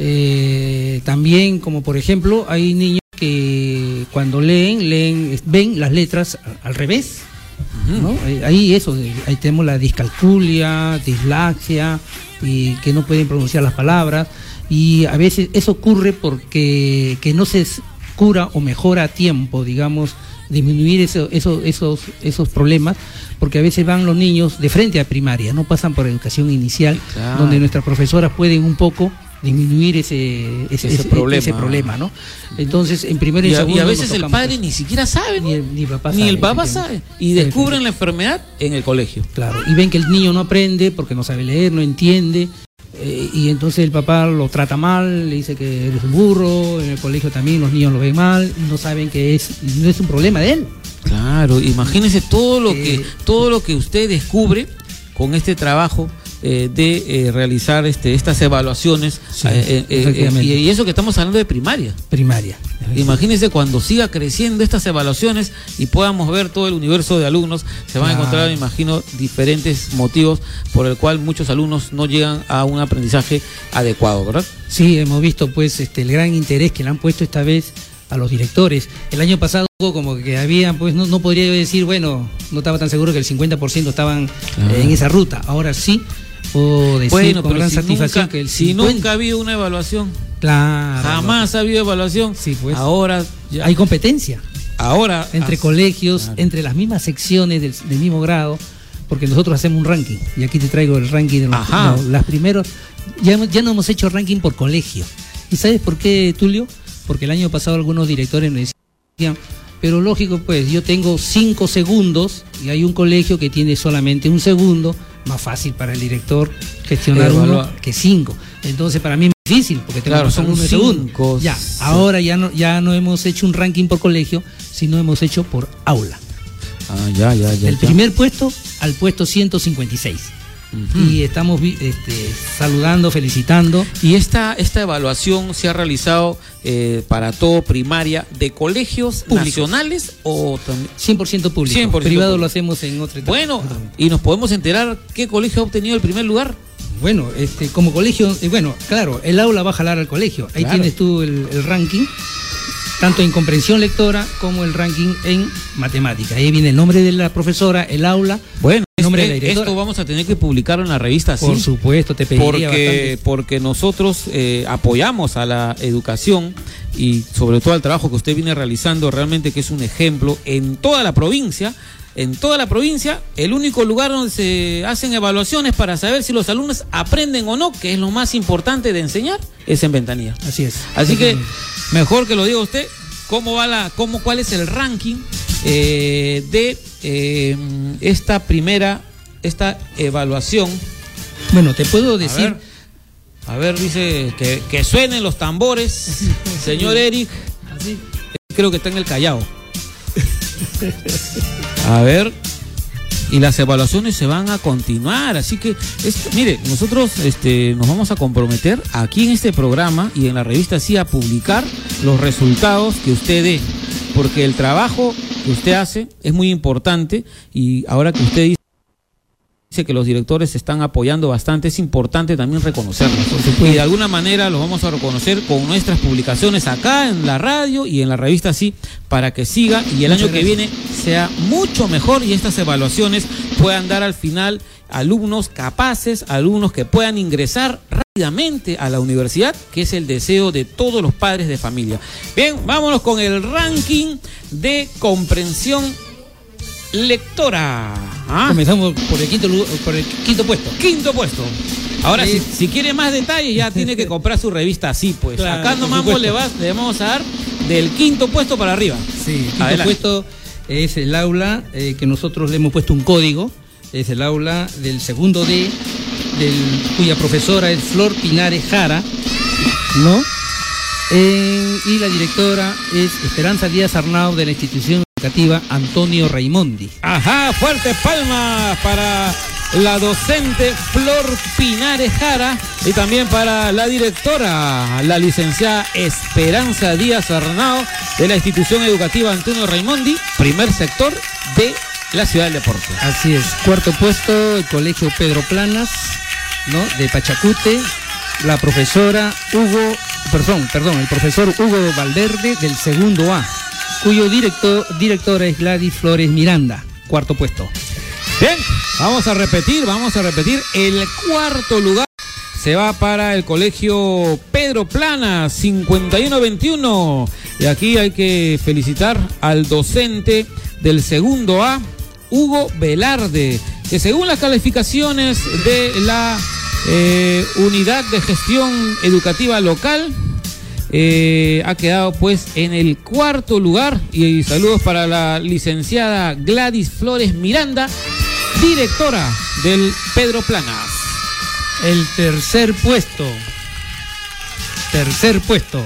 S4: eh, también, como por ejemplo, hay niños que cuando leen, leen, ven las letras al revés, ¿no? Ahí eso, ahí tenemos la discalculia, dislexia, y que no pueden pronunciar las palabras, y a veces eso ocurre porque que no se cura o mejora a tiempo, digamos, disminuir eso, eso, esos, esos problemas, porque a veces van los niños de frente a primaria, no pasan por educación inicial, claro, donde nuestras profesoras pueden un poco disminuir ese, ese, ese, problema. ese problema, ¿no? Entonces, en primero y, y segundo...
S2: Y a veces el padre ni siquiera sabe, ¿no? Ni el, ni papá ni sabe, el papá sabe. Y descubren la enfermedad en el colegio.
S4: Claro, y ven que el niño no aprende porque no sabe leer, no entiende, eh, y entonces el papá lo trata mal, le dice que eres un burro, en el colegio también los niños lo ven mal, y no saben que es, no es un problema de él.
S2: Claro, imagínese todo lo, eh, que, todo lo que usted descubre con este trabajo eh, de eh, realizar este, estas evaluaciones, sí, eh, eh, y, y eso que estamos hablando de primaria.
S4: Primaria.
S2: Imagínense cuando siga creciendo estas evaluaciones y podamos ver todo el universo de alumnos, se van claro. a encontrar, me imagino, diferentes motivos por el cual muchos alumnos no llegan a un aprendizaje adecuado, ¿verdad?
S4: Sí, hemos visto pues este el gran interés que le han puesto esta vez a los directores. El año pasado como que había, pues no, no podría yo decir, bueno, no estaba tan seguro que el cincuenta por ciento estaban claro. eh, en esa ruta. Ahora sí puedo decir bueno, con gran si satisfacción
S2: nunca,
S4: que el
S2: cincuenta... Si nunca ha habido una evaluación,
S4: claro,
S2: jamás no. ha habido evaluación,
S4: sí, pues,
S2: ahora ya...
S4: hay competencia.
S2: Ahora
S4: entre has... colegios, claro. entre las mismas secciones del, del mismo grado, porque nosotros hacemos un ranking, y aquí te traigo el ranking de los, no, las primeros, ya, ya no hemos hecho ranking por colegio. ¿Y sabes por qué, Tulio? Porque el año pasado algunos directores me decían, pero lógico, pues yo tengo cinco segundos y hay un colegio que tiene solamente un segundo, más fácil para el director gestionar
S2: Eh,
S4: uno
S2: evalua-
S4: que cinco. Entonces para mí es difícil, porque tengo
S2: Claro,
S4: que pasar
S2: son
S4: uno de segundo.
S2: cinco.
S4: Ya,
S2: Sí.
S4: ahora ya no, ya no hemos hecho un ranking por colegio, sino hemos hecho por aula.
S2: Ah, ya, ya, ya.
S4: Del
S2: ya.
S4: primer puesto al puesto ciento cincuenta y seis.
S2: Ujú.
S4: Y estamos vi- este, saludando, felicitando.
S2: Y esta, esta evaluación se ha realizado eh, para todo primaria de colegios
S4: Públicos.
S2: nacionales o también.
S4: cien por ciento público.
S2: cien por ciento
S4: Privado
S2: público.
S4: lo hacemos en otra etapa.
S2: Bueno,
S4: Otro-
S2: y nos podemos enterar qué colegio ha obtenido el primer lugar.
S4: Bueno, este, como colegio, eh, bueno, claro, el aula va a jalar al colegio. Ahí
S2: Claro.
S4: tienes tú el, el ranking, tanto en comprensión lectora como el ranking en matemática. Ahí viene el nombre de la profesora, el aula.
S2: Bueno,
S4: el nombre de la
S2: este-
S4: directora.
S2: esto vamos a tener que publicarlo en la revista.
S4: Por
S2: sí.
S4: supuesto, te pediría
S2: porque,
S4: bastante.
S2: porque nosotros eh, apoyamos a la educación y sobre todo al trabajo que usted viene realizando, realmente que es un ejemplo en toda la provincia. En toda la provincia, el único lugar donde se hacen evaluaciones para saber si los alumnos aprenden o no, que es lo más importante de enseñar, es en Ventanilla.
S4: Así es.
S2: Así que mejor que lo diga usted, cómo va la, cómo, cuál es el ranking eh, de eh, esta primera, esta evaluación.
S4: Bueno, te puedo
S2: A
S4: decir,
S2: ver, a ver, dice que, que suenen los tambores, señor Eric.
S4: así,
S2: Creo que está en el Callao. A ver, y las evaluaciones se van a continuar, así que, esto, mire, nosotros este, nos vamos a comprometer aquí en este programa y en la revista sí a publicar los resultados que usted dé, porque el trabajo que usted hace es muy importante y ahora que usted dice que los directores se están apoyando bastante, es importante también reconocerlos. Y de alguna manera los vamos a reconocer con nuestras publicaciones acá en la radio y en la revista sí, para que siga y el
S4: Muchas
S2: año que
S4: gracias.
S2: viene sea mucho mejor y estas evaluaciones puedan dar al final alumnos capaces, alumnos que puedan ingresar rápidamente a la universidad, que es el deseo de todos los padres de familia. Bien, vámonos con el ranking de comprensión lectora. ¿Ah?
S4: comenzamos por el quinto lugar, por el quinto puesto.
S2: Quinto puesto. Ahora,
S4: Sí.
S2: si, si quiere más detalles, ya tiene que comprar su revista así, pues.
S4: Claro,
S2: Acá
S4: por
S2: nomás
S4: supuesto.
S2: le, vas- le vamos a dar del quinto puesto para arriba.
S4: Sí, el quinto
S2: Adelante.
S4: puesto es el aula eh, que nosotros le hemos puesto un código, es el aula del segundo D, del, cuya profesora es Flor Pinares Jara, ¿no? Eh, y la directora es Esperanza Díaz Arnau de la institución educativa Antonio Raimondi.
S2: Ajá, fuertes palmas para la docente Flor Pinares Jara y también para la directora, la licenciada Esperanza Díaz Arnao de la institución educativa Antonio Raimondi, primer sector de la ciudad del deporte.
S4: Así es, cuarto puesto, el colegio Pedro Planas, ¿no? De Pachacute, la profesora Hugo, perdón, perdón, el profesor Hugo Valverde del segundo A, cuyo director, directora es Gladys Flores Miranda, cuarto puesto.
S2: Bien, vamos a repetir, vamos a repetir. El cuarto lugar se va para el colegio Pedro Planas, cincuenta y uno veintiuno. Y aquí hay que felicitar al docente del segundo A, Hugo Velarde, que según las calificaciones de la eh, Unidad de Gestión Educativa Local, Eh, ha quedado pues en el cuarto lugar. Y, y saludos para la licenciada Gladys Flores Miranda, directora del Pedro Planas.
S4: El tercer puesto, tercer puesto.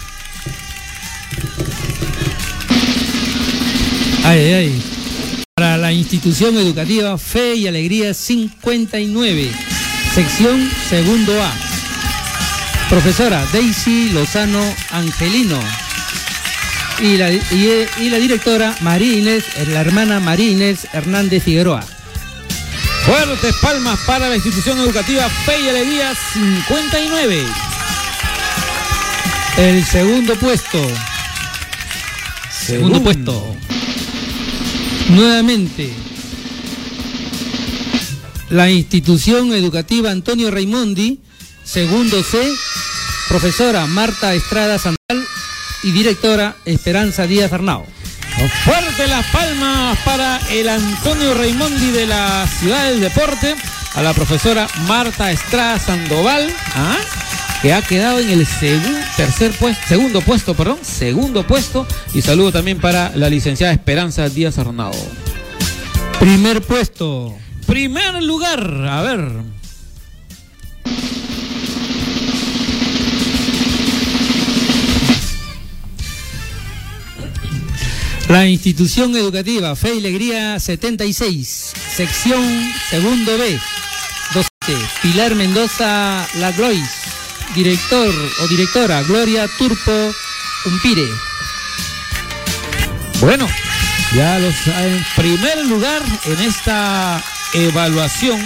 S4: Ay, ay, ay. Para la institución educativa Fe y Alegría cincuenta y nueve, sección segundo A. Profesora Daisy Lozano Angelino y la, y, y la directora María Inés, la hermana María Inés Hernández Figueroa.
S2: Fuertes palmas para la institución educativa Fe y Alegría cincuenta y nueve.
S4: El segundo puesto. Segundo puesto. Nuevamente. La institución educativa Antonio Raimondi, segundo C, profesora Marta Estrada Santal y directora Esperanza Díaz Arnao.
S2: Fuerte las palmas para el Antonio Raimondi de la Ciudad del Deporte, a la profesora Marta Estrada Sandoval, ¿ah? que ha quedado en el segun, tercer puesto, segundo puesto, perdón, segundo puesto. Y saludo también para la licenciada Esperanza Díaz Arnao.
S4: Primer puesto.
S2: Primer lugar, a ver.
S4: La institución educativa Fe y Alegría setenta y seis, sección segundo B, docente Pilar Mendoza Laglois, director o directora Gloria Turpo Umpire.
S2: Bueno, ya los en primer lugar en esta evaluación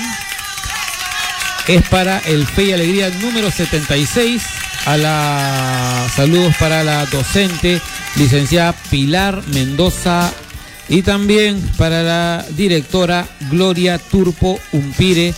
S2: es para el Fe y Alegría número setenta y seis. A la saludos para la docente licenciada Pilar Mendoza y también para la directora Gloria Turpo Umpire.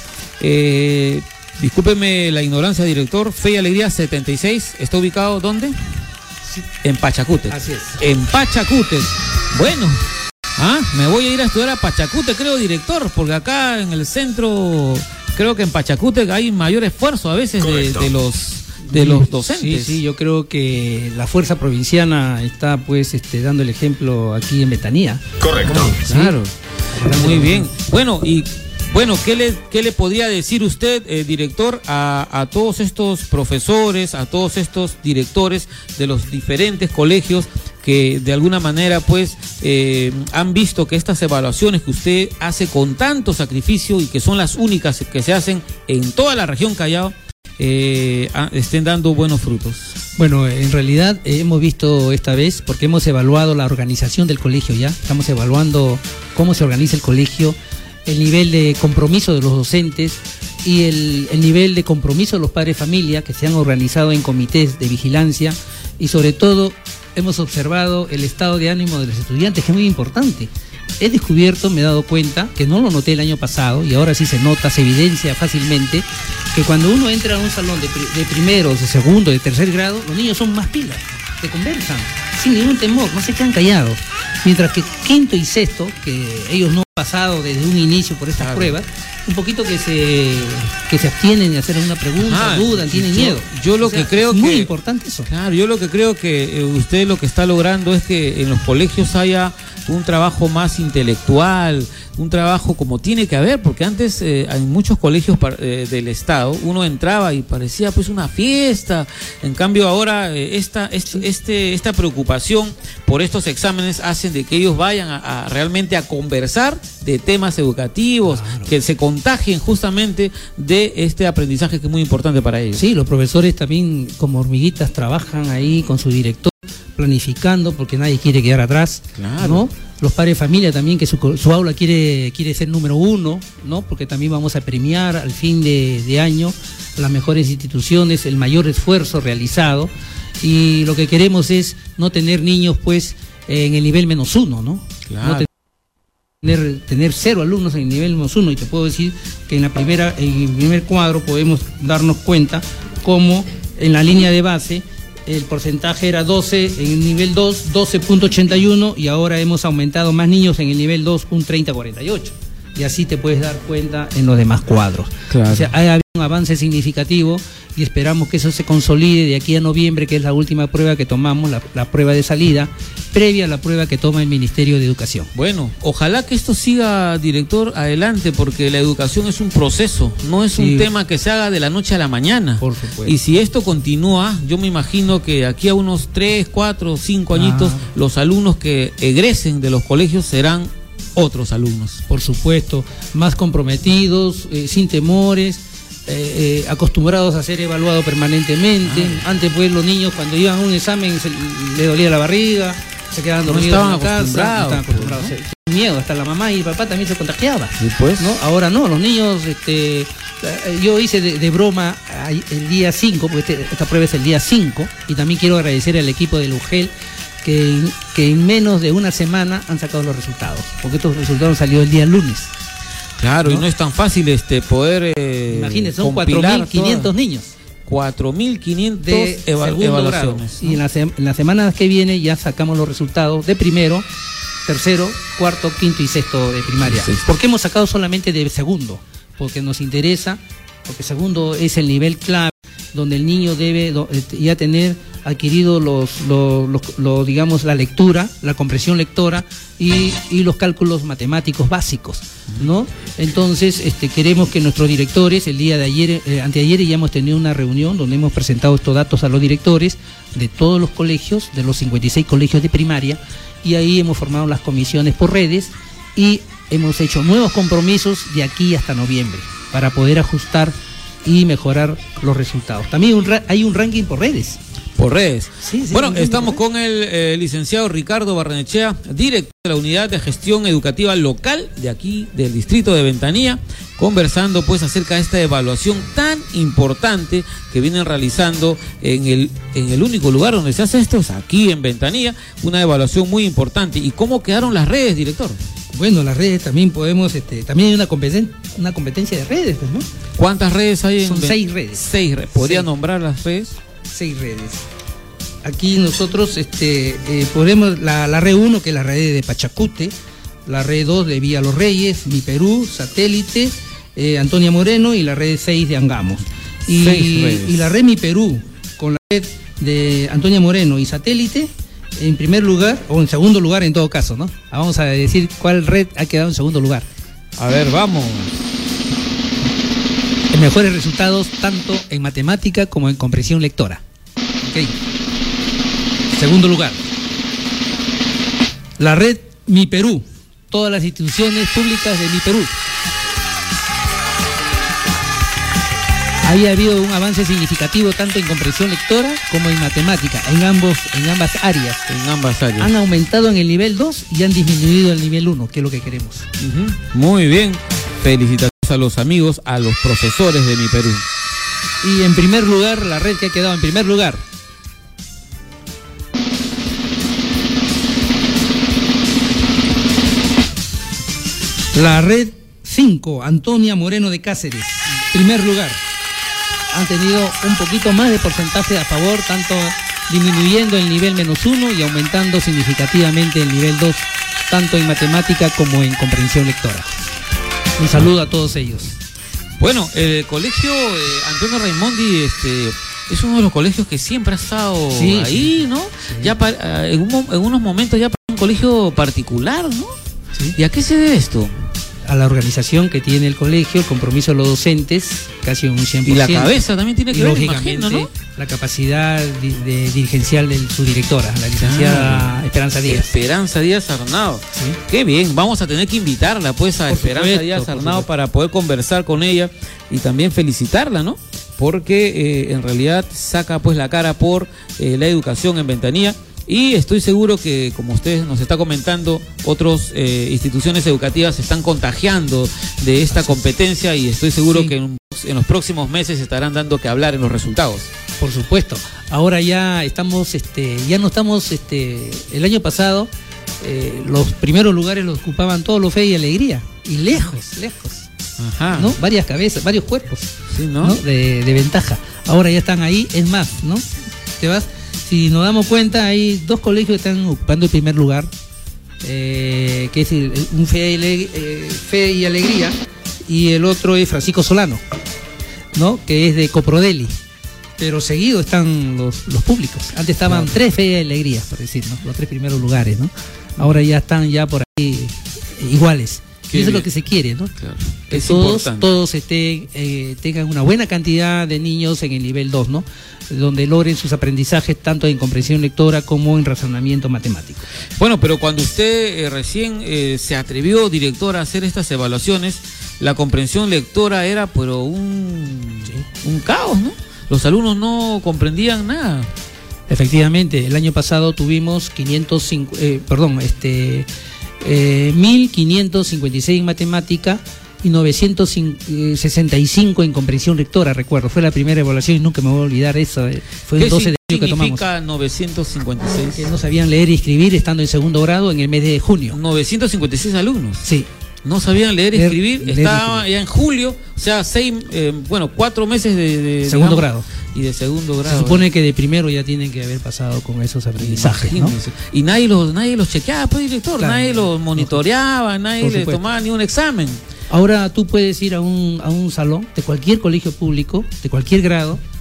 S2: Eh, discúlpeme la ignorancia, director. Fe y Alegría setenta y seis, ¿está ubicado dónde?
S4: Sí.
S2: En Pachacútec.
S4: Así es.
S2: En Pachacútec. Bueno, ah, me voy a ir a estudiar a Pachacútec, creo, director, porque acá en el centro, creo que en Pachacútec hay mayor esfuerzo a veces de, de los de los docentes.
S4: Sí, sí, yo creo que la fuerza provinciana está pues este dando el ejemplo aquí en Betanía.
S1: Correcto.
S2: Sí, claro. Muy bien. Bueno, y bueno, ¿qué le, qué le podría decir usted, eh, director, a, a todos estos profesores, a todos estos directores de los diferentes colegios que de alguna manera pues eh, han visto que estas evaluaciones que usted hace con tanto sacrificio y que son las únicas que se hacen en toda la región Callao, eh, estén dando buenos frutos?
S4: Bueno, en realidad eh, hemos visto esta vez, porque hemos evaluado la organización del colegio ya, estamos evaluando cómo se organiza el colegio, el nivel de compromiso de los docentes y el, el nivel de compromiso de los padres de familia que se han organizado en comités de vigilancia, y sobre todo hemos observado el estado de ánimo de los estudiantes, que es muy importante. He descubierto, me he dado cuenta, que no lo noté el año pasado y ahora sí se nota, se evidencia fácilmente, que cuando uno entra a un salón de, de primero, de segundo, de tercer grado, los niños son más pilas, te conversan sin ningún temor, no se quedan callados. Mientras que quinto y sexto, que ellos no han pasado desde un inicio por estas claro. pruebas, un poquito que se que se abstienen de hacer una pregunta, ah, dudan, tienen
S2: yo,
S4: miedo.
S2: Yo lo o sea, que creo
S4: es
S2: que
S4: muy importante eso.
S2: Claro, yo lo que creo que eh, usted lo que está logrando es que en los colegios haya un trabajo más intelectual, un trabajo como tiene que haber, porque antes eh, en muchos colegios eh, del estado uno entraba y parecía pues una fiesta. En cambio ahora eh, esta este, este esta preocupación por estos exámenes hacen de que ellos vayan a, a realmente a conversar de temas educativos, claro. que se contagien justamente de este aprendizaje que es muy importante para ellos.
S4: Sí, los profesores también como hormiguitas trabajan ahí con su director, planificando, porque nadie quiere quedar atrás, claro. ¿no? Los padres de familia también, que su, su aula quiere, quiere ser número uno, ¿no? Porque también vamos a premiar al fin de, de año las mejores instituciones, el mayor esfuerzo realizado, y lo que queremos es no tener niños pues en el nivel menos uno, ¿no?
S2: Claro.
S4: No tener, tener cero alumnos en el nivel menos uno, y te puedo decir que en la primera, en el primer cuadro podemos darnos cuenta cómo en la línea de base el porcentaje era doce en el nivel dos, doce punto ochenta y uno, y ahora hemos aumentado más niños en el nivel dos, un treinta punto cuarenta y ocho. Y así te puedes dar cuenta en los demás cuadros.
S2: Claro.
S4: O sea, hay un avance significativo y esperamos que eso se consolide de aquí a noviembre, que es la última prueba que tomamos, la, la prueba de salida, previa a la prueba que toma el Ministerio de Educación.
S2: Bueno, ojalá que esto siga, director, adelante, porque la educación es un proceso, no es sí. un tema que se haga de la noche a la mañana.
S4: Por supuesto.
S2: Y si esto continúa, yo me imagino que aquí a unos tres, cuatro, cinco añitos, ah. los alumnos que egresen de los colegios serán otros alumnos.
S4: Por supuesto, más comprometidos, eh, sin temores, eh, eh, acostumbrados a ser evaluados permanentemente. Ah. Antes pues los niños cuando iban a un examen se, le dolía la barriga, se quedaban dormidos
S2: no
S4: en la casa, no estaban acostumbrados.
S2: ¿no?
S4: Se, miedo, hasta la mamá y el papá también se contagiaba.
S2: ¿Sí, pues?
S4: ¿No? Ahora no, los niños, este, yo hice de, de broma el día cinco, porque este, esta prueba es el día cinco, y también quiero agradecer al equipo del U G E L que, que en menos de una semana han sacado los resultados, porque estos resultados salieron el día lunes.
S2: Claro,
S4: ¿no?
S2: Y no es tan fácil este poder eh,
S4: imagínense, son cuatro mil quinientos niños.
S2: cuatro mil quinientos
S4: de
S2: eva evaluaciones.
S4: ¿No? Y en la, en la semana que viene ya sacamos los resultados de primero, tercero, cuarto, quinto y sexto de primaria. Sí. ¿Por qué hemos sacado solamente de segundo? Porque nos interesa, porque segundo es el nivel clave, donde el niño debe do, ya tener adquirido los, los, los, los, digamos, la lectura, la comprensión lectora y, y los cálculos matemáticos básicos, ¿no? Entonces, este, queremos que nuestros directores, el día de ayer, eh, anteayer ya hemos tenido una reunión donde hemos presentado estos datos a los directores de todos los colegios, de los cincuenta y seis colegios de primaria, y ahí hemos formado las comisiones por redes y hemos hecho nuevos compromisos de aquí hasta noviembre para poder ajustar y mejorar los resultados. También un hay un ranking por redes.
S2: Por redes.
S4: Sí, sí,
S2: bueno,
S4: sí,
S2: estamos
S4: sí.
S2: con el eh, licenciado Ricardo Barrenechea, director de la Unidad de Gestión Educativa Local de aquí, del distrito de Ventanilla, conversando pues acerca de esta evaluación tan importante que vienen realizando en el, en el único lugar donde se hace esto, es aquí en Ventanilla, una evaluación muy importante. ¿Y cómo quedaron las redes, director?
S4: Bueno, las redes también podemos, este, también hay una competencia, una competencia de redes, pues, ¿no?
S2: ¿Cuántas redes hay en
S4: Son
S2: Ven-
S4: seis redes.
S2: Seis redes. ¿Podría
S4: Seis.
S2: nombrar las redes?
S4: Seis redes. Aquí nosotros este, eh, podemos, la, la red uno, que es la red de Pachacute, la red dos de Villa Los Reyes, Mi Perú, Satélite, eh, Antonia Moreno, y la red seis de Angamos. Y,
S2: Seis redes.
S4: y la red Mi Perú, con la red de Antonia Moreno y Satélite, en primer lugar, o en segundo lugar en todo caso, ¿no? Vamos a decir cuál red ha quedado en segundo lugar.
S2: A ver, vamos.
S4: Mejores resultados tanto en matemática como en comprensión lectora. Okay. Segundo lugar, la red Mi Perú, todas las instituciones públicas de Mi Perú. Ahí ha habido un avance significativo tanto en comprensión lectora como en matemática, en ambos, en ambas áreas.
S2: En ambas áreas.
S4: Han aumentado en el nivel dos y han disminuido el nivel uno, que es lo que queremos.
S2: Uh-huh. Muy bien. Felicitaciones a los amigos, a los profesores de Mi Perú.
S4: Y en primer lugar, la red que ha quedado en primer lugar, la red cinco, Antonia Moreno de Cáceres, primer lugar. Han tenido un poquito más de porcentaje a favor, tanto disminuyendo el nivel menos uno y aumentando significativamente el nivel dos, tanto en matemática como en comprensión lectora. Un saludo a todos ellos.
S2: Bueno, el colegio eh, Antonio Raimondi este, es uno de los colegios que siempre ha estado
S4: Sí,
S2: ahí,
S4: sí.
S2: ¿no?
S4: Sí.
S2: Ya pa- eh, en, un mo- en unos momentos ya para un colegio particular, ¿no?
S4: Sí.
S2: ¿Y a qué se debe esto?
S4: A la organización que tiene el colegio, el compromiso de los docentes, casi un cien por
S2: Y
S4: ciento.
S2: la cabeza también tiene
S4: Y
S2: que ver,
S4: lógicamente
S2: imagino, ¿no?
S4: la capacidad di- de dirigencial de su directora, la licenciada
S2: Claro.
S4: Esperanza Díaz.
S2: Esperanza Díaz Arnao.
S4: Sí.
S2: Qué bien, vamos a tener que invitarla pues a
S4: Por
S2: Esperanza
S4: supuesto,
S2: Díaz
S4: por
S2: Arnao
S4: supuesto.
S2: para poder conversar con ella y también felicitarla, ¿no? Porque eh, en realidad saca pues la cara por eh, la educación en Ventanilla. Y estoy seguro que, como usted nos está comentando, otras eh, instituciones educativas se están contagiando de esta competencia y estoy seguro
S4: Sí.
S2: que en, en los próximos meses estarán dando que hablar en los resultados.
S4: Por supuesto. Ahora ya estamos, este, ya no estamos, este, el año pasado eh, los primeros lugares los ocupaban todos los Fe y Alegría y lejos, lejos,
S2: Ajá.
S4: ¿no? Varias cabezas, varios cuerpos.
S2: Sí, ¿no?
S4: ¿no? De, de ventaja. Ahora ya están ahí, es más, ¿no? Te vas, si nos damos cuenta, hay dos colegios que están ocupando el primer lugar, eh, que es el- un Fe y, Ale- eh, Fe y Alegría, y el otro es Francisco Solano, ¿no? Que es de Coprodeli. Pero seguido están los, los públicos. Antes estaban
S2: Claro.
S4: tres Fe y Alegría, por decir, ¿no? Los tres primeros lugares, ¿no? Ahora ya están ya por ahí eh, iguales.
S2: Qué
S4: Y eso es
S2: bien.
S4: lo que se quiere, ¿no?
S2: Claro.
S4: Que
S2: Es
S4: todos,
S2: importante.
S4: todos estén, eh, tengan una buena cantidad de niños en el nivel dos, ¿no? Donde logren sus aprendizajes tanto en comprensión lectora como en razonamiento matemático.
S2: Bueno, pero cuando usted eh, recién eh, se atrevió, director, a hacer estas evaluaciones, la comprensión lectora era pero un, un caos, ¿no? Los alumnos no comprendían nada.
S4: Efectivamente, el año pasado tuvimos quinientos cinco, eh, perdón, este, eh, mil quinientos cincuenta y seis en matemática y novecientos sesenta y cinco en comprensión lectora, recuerdo. Fue la primera evaluación y nunca me voy a olvidar eso. eh, Fue
S2: ¿Qué
S4: el doce de julio que tomamos.
S2: significa novecientos cincuenta y seis?
S4: Que no sabían leer y escribir estando en segundo grado en el mes de junio.
S2: novecientos cincuenta y seis alumnos.
S4: Sí.
S2: No sabían leer y
S4: Leer-
S2: escribir.
S4: leer y
S2: Estaba
S4: escribir.
S2: ya en julio, o sea, seis, eh, bueno, cuatro meses de, de,
S4: Segundo
S2: digamos,
S4: grado.
S2: y de segundo grado.
S4: Se supone que de primero ya tienen que haber pasado con esos aprendizajes, ¿no?
S2: Imagínense. Y nadie los, nadie los chequeaba, pues, director.
S4: Claro.
S2: Nadie los monitoreaba, nadie
S4: Por
S2: le
S4: supuesto.
S2: tomaba ni un examen.
S4: Ahora tú puedes ir a un, a un salón de cualquier colegio público, de cualquier grado,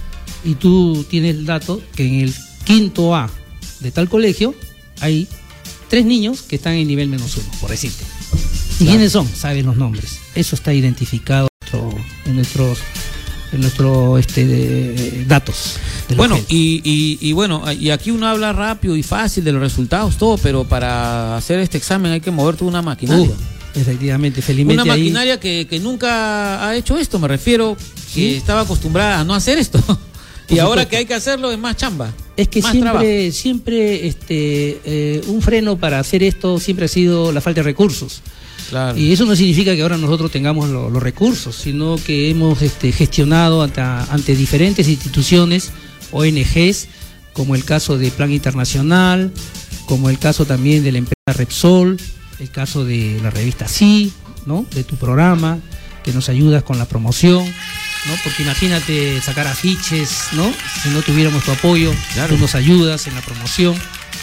S4: y tú tienes el dato que en el quinto A de tal colegio hay tres niños que están en nivel menos uno, por decirte. ¿Y claro. quiénes son? Saben los nombres. Eso está identificado en nuestros en nuestros este, de, datos.
S2: Bueno, y, y, y bueno, y aquí uno habla rápido y fácil de los resultados, todo, pero para hacer este examen hay que mover toda una maquinaria.
S4: Uh, efectivamente, felizmente.
S2: Una maquinaria ahí... que, que nunca ha hecho esto, me refiero, que ¿sí? estaba acostumbrada a no hacer esto. Y ahora que hay que hacerlo es más chamba.
S4: Es que siempre, trabajo. siempre este, eh, un freno para hacer esto siempre ha sido la falta de recursos. Claro. Y eso no significa que ahora nosotros tengamos lo, los recursos, sino que hemos este, gestionado ante, ante diferentes instituciones, O N Ges, como el caso de Plan Internacional, como el caso también de la empresa Repsol, el caso de la revista Sí, ¿no? De tu programa, que nos ayudas con la promoción, ¿no? Porque imagínate sacar afiches, ¿no? Si no tuviéramos tu apoyo, claro. Tú nos ayudas en la promoción.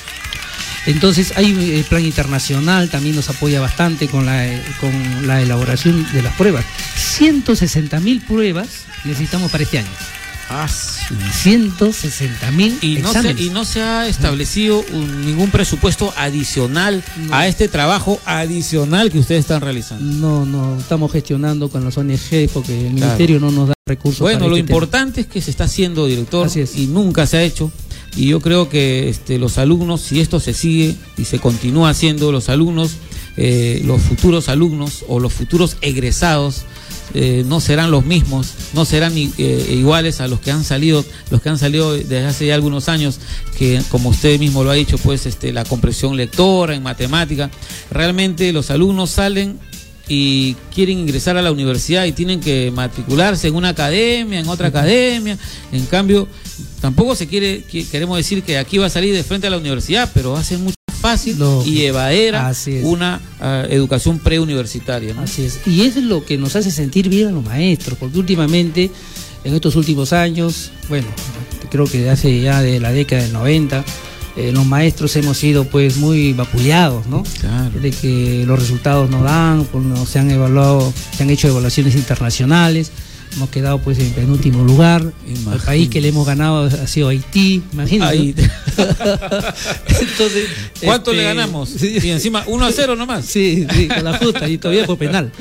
S4: Entonces hay el Plan Internacional, también nos apoya bastante con la, con la elaboración de las pruebas. ciento sesenta mil pruebas necesitamos para este año.
S2: Ah, sí.
S4: ciento sesenta mil
S2: y no se, y no se ha establecido un, ningún presupuesto adicional no. a este trabajo adicional que ustedes están realizando.
S4: No, no, estamos gestionando con las O N G porque el claro. Ministerio no nos da recursos.
S2: Bueno,
S4: para
S2: lo
S4: este
S2: importante
S4: tema.
S2: es que se está haciendo, director,
S4: Así es.
S2: Y nunca se ha hecho. Y yo creo que este, los alumnos, si esto se sigue y se continúa haciendo, los alumnos, eh, los futuros alumnos o los futuros egresados, Eh, no serán los mismos, no serán eh, iguales a los que han salido, los que han salido desde hace ya algunos años, que como usted mismo lo ha dicho, pues este, la comprensión lectora, en matemática. Realmente los alumnos salen y quieren ingresar a la universidad y tienen que matricularse en una academia, en otra academia. En cambio, tampoco se quiere, queremos decir que aquí va a salir de frente a la universidad, pero va a ser mucho fácil no, y llevadera una uh, educación preuniversitaria, ¿no?
S4: Así es. Y eso es lo que nos hace sentir bien a los maestros, porque últimamente, en estos últimos años, bueno, creo que hace ya de la década del noventa, eh, los maestros hemos sido pues muy vapuleados, ¿no? Claro. De que los resultados no dan, pues, no se han evaluado, se han hecho evaluaciones internacionales. Hemos quedado pues en penúltimo lugar. Imagínate. El país que le hemos ganado ha sido Haití, imagínate. Haití.
S2: Entonces, ¿cuánto este... le ganamos? Sí. Y encima uno a cero nomás.
S4: Sí, sí, con la justa y todavía por penal.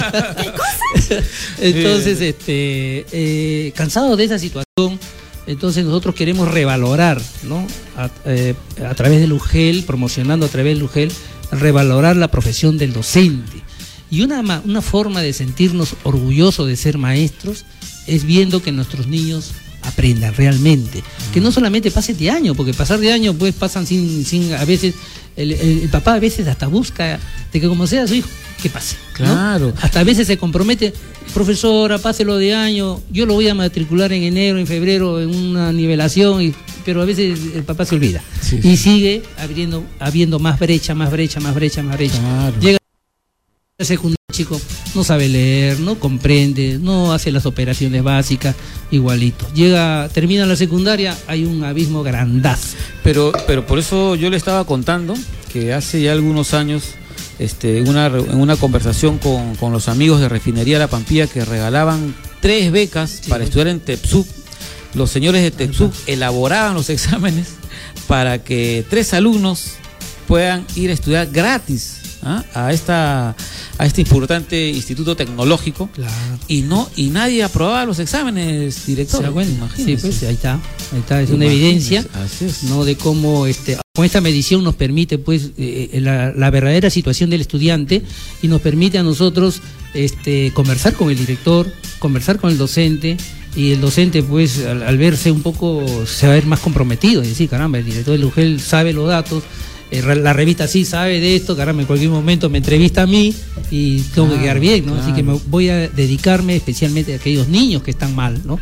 S4: Entonces, este, eh, cansados de esa situación, entonces nosotros queremos revalorar, ¿no? A, eh, a través del U G E L, promocionando a través del U G E L, revalorar la profesión del docente. Y una, una forma de sentirnos orgullosos de ser maestros es viendo que nuestros niños aprendan realmente. Que no solamente pasen de año, porque pasar de año pues pasan sin, sin a veces, el, el, el papá a veces hasta busca de que como sea su hijo, que pase.
S2: Claro.
S4: ¿No? Hasta a veces se compromete, profesora, páselo de año, yo lo voy a matricular en enero, en febrero, en una nivelación, y, pero a veces el papá se olvida. Sí, sí. Y sigue habiendo, habiendo más brecha, más brecha, más brecha, más brecha. Claro. Llega el secundario, chico, no sabe leer, no comprende, no hace las operaciones básicas, igualito. Llega, termina la secundaria, hay un abismo grandazo.
S2: Pero, pero por eso yo le estaba contando que hace ya algunos años, este, una, en una conversación con, con los amigos de Refinería La Pampilla, que regalaban tres becas sí, para estudiar en TEPSUC, los señores de TEPSUC elaboraban los exámenes para que tres alumnos puedan ir a estudiar gratis ¿ah? a esta a este importante instituto tecnológico. Claro. y no y nadie aprobaba los exámenes, director.
S4: Bueno, sí, pues ahí está, ahí está, es una evidencia, así es. No de cómo este con esta medición nos permite pues eh, la, la verdadera situación del estudiante y nos permite a nosotros este conversar con el director, conversar con el docente. Y el docente, pues, al, al verse un poco, se va a ver más comprometido. Es decir, caramba, el director del U G E L sabe los datos, eh, la revista sí sabe de esto, caramba, en cualquier momento me entrevista a mí y tengo claro, que quedar bien, ¿no? Claro. Así que me voy a dedicarme especialmente a aquellos niños que están mal, ¿no?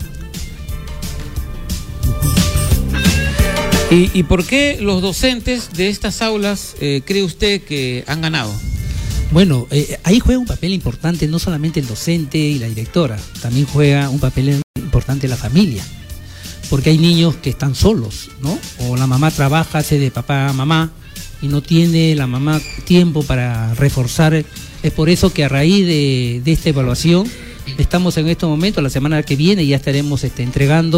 S2: ¿Y, y por qué los docentes de estas aulas eh, cree usted que han ganado?
S4: Bueno, eh, ahí juega un papel importante no solamente el docente y la directora, también juega un papel importante la familia, porque hay niños que están solos, ¿no? O la mamá trabaja, hace de papá a mamá y no tiene la mamá tiempo para reforzar. Es por eso que a raíz de, de esta evaluación estamos en estos momentos, la semana que viene ya estaremos este, entregando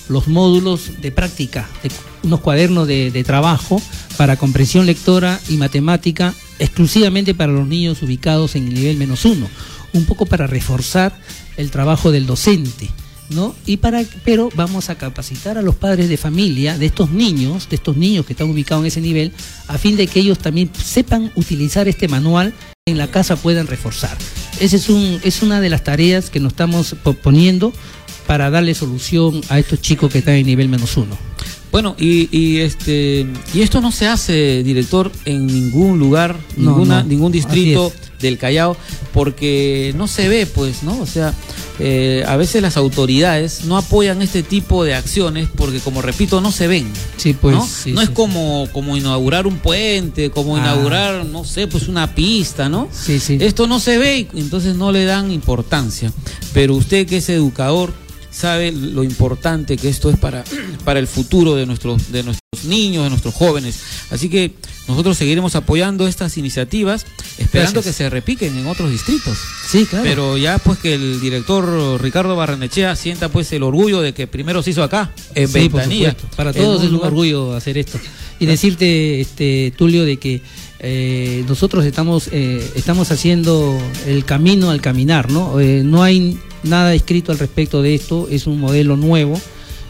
S4: los módulos de práctica, de unos cuadernos de, de trabajo para comprensión lectora y matemática exclusivamente para los niños ubicados en el nivel menos uno, un poco para reforzar el trabajo del docente, ¿no? Y para, pero vamos a capacitar a los padres de familia de estos niños, de estos niños que están ubicados en ese nivel, a fin de que ellos también sepan utilizar este manual, en la casa puedan reforzar. Esa es un, es una de las tareas que nos estamos poniendo para darle solución a estos chicos que están en nivel menos uno.
S2: Bueno, y, y este y esto no se hace, director, en ningún lugar,
S4: No,
S2: ninguna,
S4: no,
S2: ningún distrito
S4: así
S2: del Callao, porque no se ve, pues, ¿no? O sea, eh, a veces las autoridades no apoyan este tipo de acciones porque, como repito, no se ven.
S4: Sí, pues,
S2: ¿no?
S4: sí,
S2: no
S4: sí,
S2: es como, como inaugurar un puente, como
S4: Ah.
S2: inaugurar, no sé, pues una pista, ¿no?
S4: Sí, sí.
S2: Esto no se ve y entonces no le dan importancia. Pero usted, que es educador, sabe lo importante que esto es para, para el futuro de nuestros, de nuestros niños, de nuestros jóvenes. Así que nosotros seguiremos apoyando estas iniciativas, esperando
S4: Gracias.
S2: que se repiquen en otros distritos.
S4: Sí, claro.
S2: Pero ya pues que el director Ricardo Barrenechea sienta pues el orgullo de que primero se hizo acá, en
S4: Sí, por
S2: Ventanilla.
S4: supuesto. Para
S2: en
S4: todos
S2: un
S4: es un
S2: lugar-
S4: orgullo hacer esto. Y decirte, este, Tulio, de que eh, nosotros estamos, eh, estamos haciendo el camino al caminar, ¿no? Eh, no hay nada escrito al respecto de esto, es un modelo nuevo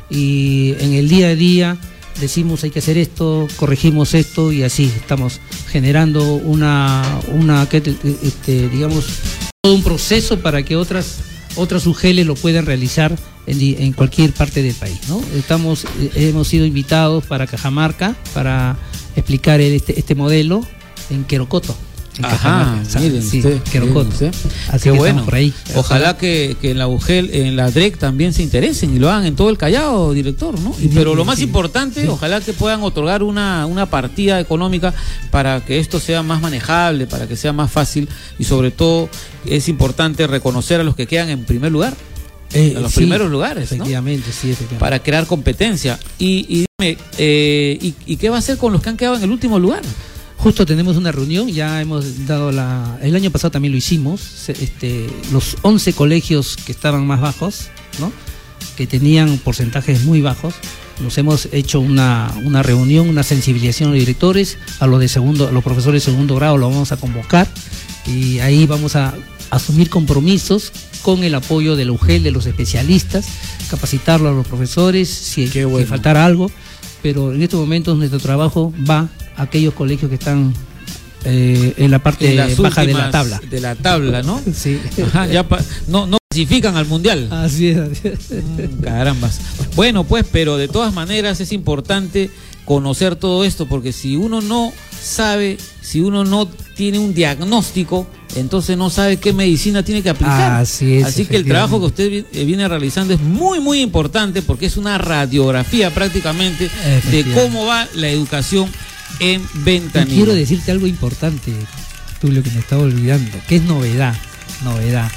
S4: y en el día a día decimos hay que hacer esto, corregimos esto y así estamos generando una, una ¿qué te- este, digamos, todo un proceso para que otras otras U G L lo puedan realizar en, di- en cualquier parte del país, ¿no? Estamos, eh, hemos sido invitados para Cajamarca para explicar el- este, este modelo en Querocoto. en
S2: Ajá,
S4: Cajamarca,
S2: miren
S4: sí,
S2: usted,
S4: Querocoto.
S2: miren usted.
S4: Así
S2: Qué
S4: que
S2: bueno.
S4: estamos por ahí.
S2: Ojalá que, que en la U G L, en la D R E C también se interesen y lo hagan en todo el Callao, director, ¿no? Y,
S4: Sí,
S2: pero lo más
S4: sí,
S2: importante,
S4: sí.
S2: ojalá que puedan otorgar una, una partida económica para que esto sea más manejable, para que sea más fácil y sobre todo es importante reconocer a los que quedan en primer lugar,
S4: Eh,
S2: a los
S4: sí,
S2: primeros lugares, ¿no?
S4: Efectivamente, sí, efectivamente.
S2: Para crear competencia. Y, y dime, eh, y, ¿y qué va a hacer con los que han quedado en el último lugar?
S4: Justo tenemos una reunión, ya hemos dado la... El año pasado también lo hicimos, se- este, los once colegios que estaban más bajos, ¿no? Que tenían porcentajes muy bajos, nos hemos hecho una, una reunión, una sensibilización a los directores, a los de segundo, a los profesores de segundo grado lo vamos a convocar y ahí vamos a asumir compromisos con el apoyo de la U G L, de los especialistas, capacitarlo a los profesores, si
S2: Qué
S4: si
S2: bueno.
S4: faltara algo, pero en estos momentos nuestro trabajo va a aquellos colegios que están eh, en la parte
S2: En las
S4: baja de la
S2: últimas
S4: tabla.
S2: De la tabla, ¿no?
S4: Sí.
S2: Ajá, ya pa- no, no clasifican al mundial.
S4: Así es, así es.
S2: Mm, Carambas. Bueno, pues, pero de todas maneras es importante conocer todo esto, porque si uno no sabe, si uno no tiene un diagnóstico, entonces no sabe qué medicina tiene que aplicar.
S4: Así es,
S2: Así que el
S4: efectivamente.
S2: trabajo que usted vi- eh, viene realizando es muy, muy importante, porque es una radiografía prácticamente de
S4: Efectivamente.
S2: cómo va la educación en
S4: Y
S2: Ventanilla.
S4: quiero decirte algo importante, Tulio, que me estaba olvidando, que es novedad, novedad.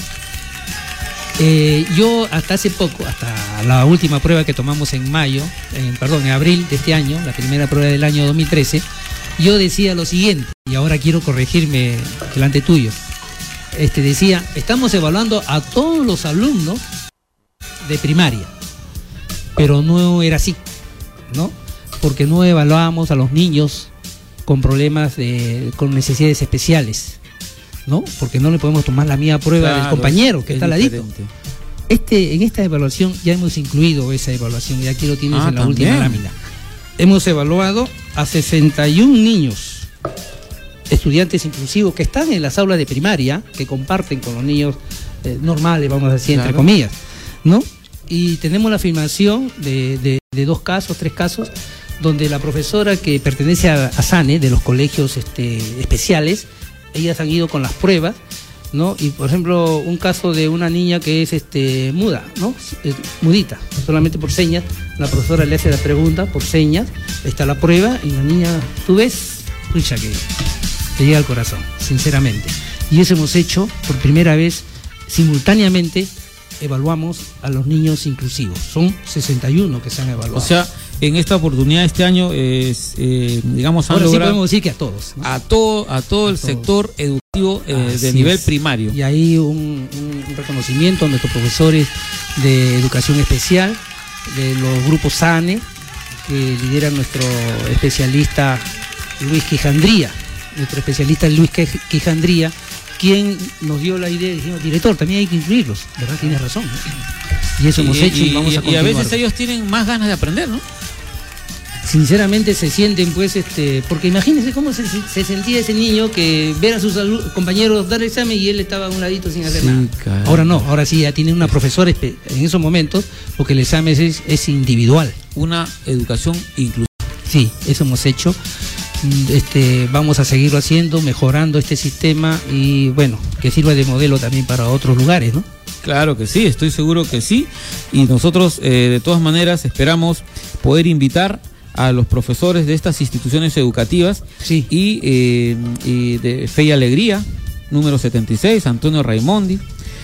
S4: Eh, yo hasta hace poco, hasta la última prueba que tomamos en mayo, en, perdón, en abril de este año, la primera prueba del año dos mil trece, yo decía lo siguiente, y ahora quiero corregirme delante tuyo. Este decía, estamos evaluando a todos los alumnos de primaria, pero no era así, ¿no? Porque no evaluábamos a los niños con problemas de, con necesidades especiales, ¿no? Porque no le podemos tomar la misma prueba del
S2: Claro,
S4: compañero que
S2: es
S4: está al ladito.
S2: diferente.
S4: Este, en esta evaluación ya hemos incluido esa evaluación y aquí lo tienes
S2: Ah,
S4: en la
S2: también.
S4: última lámina. Hemos evaluado a sesenta y un niños, estudiantes inclusivos que están en las aulas de primaria, que comparten con los niños eh, normales, vamos a decir, entre
S2: Claro.
S4: comillas, ¿no? Y tenemos la afirmación de, de- de dos casos, tres casos, donde la profesora que pertenece a, a SANE, de los colegios este, especiales, ellas han ido con las pruebas, ¿no? Y por ejemplo, un caso de una niña que es este muda, ¿no? Es mudita, solamente por señas, la profesora le hace la pregunta por señas, está la prueba y la niña, tú ves, pucha que te llega al corazón, sinceramente. Y eso hemos hecho por primera vez, simultáneamente evaluamos a los niños inclusivos. Son sesenta y uno que se han evaluado.
S2: O sea, en esta oportunidad, este año, es, eh, digamos, han
S4: ahora sí
S2: logrado
S4: podemos decir que a todos, ¿no?
S2: a todo, a todo el
S4: A todos.
S2: sector educativo eh,
S4: Así
S2: de nivel
S4: es.
S2: primario.
S4: Y ahí un, un reconocimiento a nuestros profesores de educación especial de los grupos SANE, que lidera nuestro especialista Luis Quijandría, nuestro especialista Luis Quijandría, quien nos dio la idea, dijimos, director, también hay que incluirlos, ¿verdad? Tienes razón, ¿no? Y eso y, hemos hecho y, y vamos a continuar.
S2: Y a veces ellos tienen más ganas de aprender, ¿no?
S4: Sinceramente se sienten, pues, este, porque imagínense cómo se, se sentía ese niño que ver a sus compañeros dar el examen y él estaba a un ladito sin hacer sí, nada. Caramba. Ahora no, ahora sí ya tiene una profesora en esos momentos, porque el examen es, es individual.
S2: Una educación inclusiva.
S4: Sí, eso hemos hecho. Este, vamos a seguirlo haciendo, mejorando este sistema y bueno, que sirva de modelo también para otros lugares, ¿no?
S2: Claro que sí, estoy seguro que sí. Y nosotros, eh, de todas maneras, esperamos poder invitar a los profesores de estas instituciones educativas
S4: sí.
S2: y, eh, y de Fe y Alegría, número setenta y seis, Antonio Raimondi,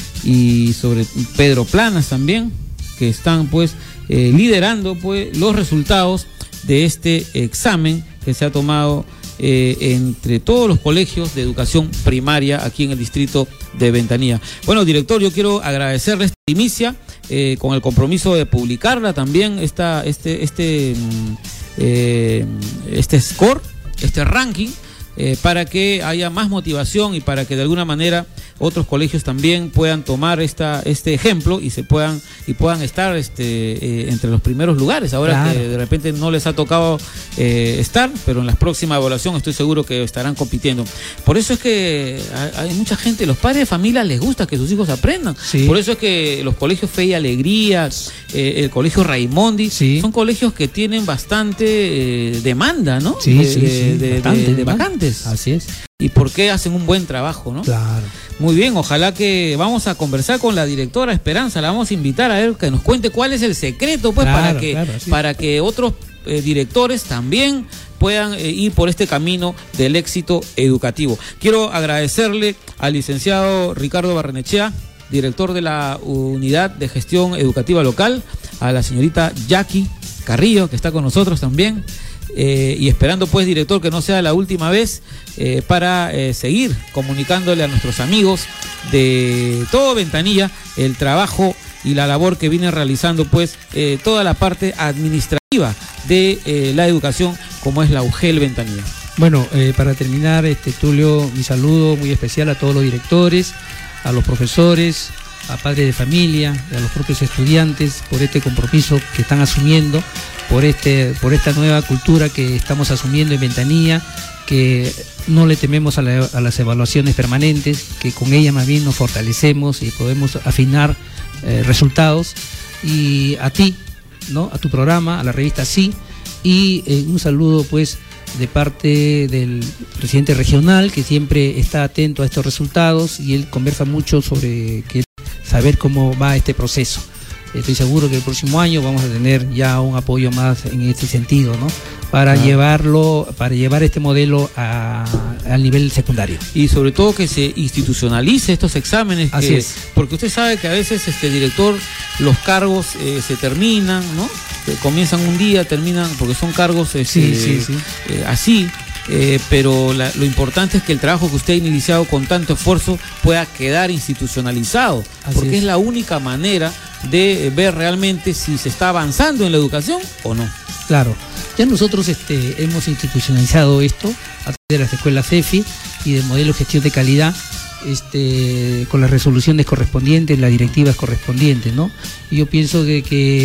S2: y sobre Pedro Planas también, que están pues eh, liderando pues los resultados de este examen que se ha tomado eh, entre todos los colegios de educación primaria aquí en el distrito de Ventanilla. Bueno, director, yo quiero agradecerle esta primicia eh, con el compromiso de publicarla también, esta, este, este, eh, este score, este ranking, eh, para que haya más motivación y para que de alguna manera otros colegios también puedan tomar esta, este ejemplo y se puedan y puedan estar este, eh, entre los primeros lugares. Ahora claro. que de repente no les ha tocado eh, estar, pero en la próxima evaluación estoy seguro que estarán compitiendo. Por eso es que hay mucha gente, los padres de familia les gusta que sus hijos aprendan. Sí. Por eso es que los colegios Fe y Alegría, eh, el colegio Raimondi, sí. son colegios que tienen bastante eh, demanda, ¿no?
S4: Sí,
S2: de,
S4: sí,
S2: de,
S4: sí,
S2: de,
S4: bastante,
S2: de, de vacantes.
S4: Así es.
S2: Y por qué hacen un buen trabajo, ¿no?
S4: Claro.
S2: Muy bien, ojalá que vamos a conversar con la directora Esperanza, la vamos a invitar a ver que nos cuente cuál es el secreto, pues, claro, para que claro, para que otros eh, directores también puedan eh, ir por este camino del éxito educativo. Quiero agradecerle al licenciado Ricardo Barrenechea, director de la Unidad de Gestión Educativa Local, a la señorita Jackie Carrillo, que está con nosotros también. Eh, y esperando pues, director, que no sea la última vez eh, para eh, seguir comunicándole a nuestros amigos de todo Ventanilla el trabajo y la labor que viene realizando pues eh, toda la parte administrativa de eh, la educación, como es la U G E L Ventanilla.
S4: Bueno, eh, para terminar, este Tulio, mi saludo muy especial a todos los directores, a los profesores, a padres de familia, a los propios estudiantes, por este compromiso que están asumiendo, por este, por esta nueva cultura que estamos asumiendo en Ventanilla, que no le tememos a, la, a las evaluaciones permanentes, que con ellas más bien nos fortalecemos y podemos afinar eh, resultados. Y a ti, ¿no? A tu programa, a la revista Sí, y eh, un saludo pues de parte del presidente regional, que siempre está atento a estos resultados y él conversa mucho sobre que saber cómo va este proceso. Estoy seguro que el próximo año vamos a tener ya un apoyo más en este sentido, ¿no? Para ah. llevarlo, para llevar este modelo a, al nivel secundario.
S2: Y sobre todo que se institucionalice estos exámenes.
S4: Así
S2: que,
S4: es.
S2: Porque usted sabe que a veces, este director, los cargos eh, se terminan, ¿no? Eh, comienzan un día, terminan, porque son cargos este,
S4: sí, sí, sí.
S2: Eh, así. Eh, pero la, lo importante es que el trabajo que usted ha iniciado con tanto esfuerzo pueda quedar institucionalizado, Así porque es. es la única manera de ver realmente si se está avanzando en la educación o no.
S4: Claro, ya nosotros este, hemos institucionalizado esto a través de las escuelas C E F I y del modelo de gestión de calidad, este, con las resoluciones correspondientes, las directivas correspondientes, ¿no? Y yo pienso que,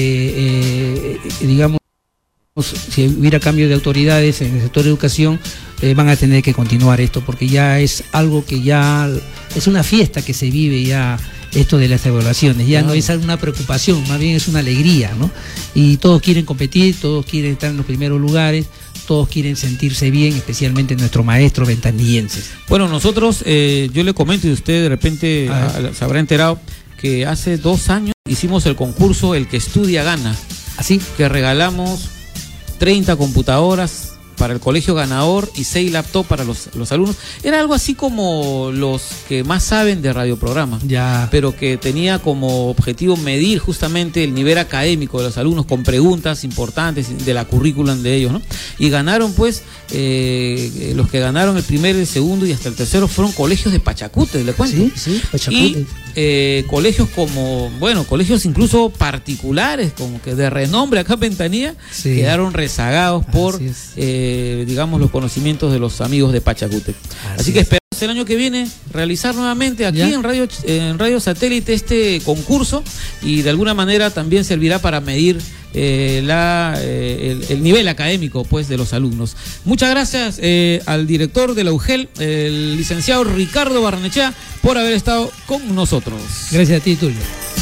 S4: que eh, digamos, si hubiera cambio de autoridades en el sector de educación, eh, van a tener que continuar esto, porque ya es algo que ya es una fiesta que se vive ya, esto de las evaluaciones, ya claro. no es una preocupación, más bien es una alegría, ¿no? Y todos quieren competir, todos quieren estar en los primeros lugares, todos quieren sentirse bien, especialmente nuestros maestros ventanillenses.
S2: Bueno, nosotros, eh, yo le comento, y usted de repente a, se habrá enterado, que hace dos años hicimos el concurso El que estudia gana.
S4: ¿Así?
S2: Que regalamos treinta computadoras para el colegio ganador y seis laptops para los, los alumnos. Era algo así como los que más saben de radioprograma,
S4: ya.
S2: pero que tenía como objetivo medir justamente el nivel académico de los alumnos con preguntas importantes de la currículum de ellos, ¿no? Y ganaron pues, eh, los que ganaron el primer, el segundo y hasta el tercero fueron colegios de Pachacútec, le cuento.
S4: Sí, sí, Pachacútec.
S2: Y eh, colegios como, bueno, colegios incluso particulares, como que de renombre acá en Ventanilla, sí, quedaron rezagados por, eh, digamos, los conocimientos de los amigos de Pachacútec. Así, Así que esperamos el año que viene realizar nuevamente aquí en Radio, en Radio Satélite este concurso, y de alguna manera también servirá para medir eh, la, eh, el, el nivel académico pues de los alumnos. Muchas gracias eh, al director de la U G E L, el licenciado Ricardo Barnechea, por haber estado con nosotros.
S4: Gracias a ti, Tulio.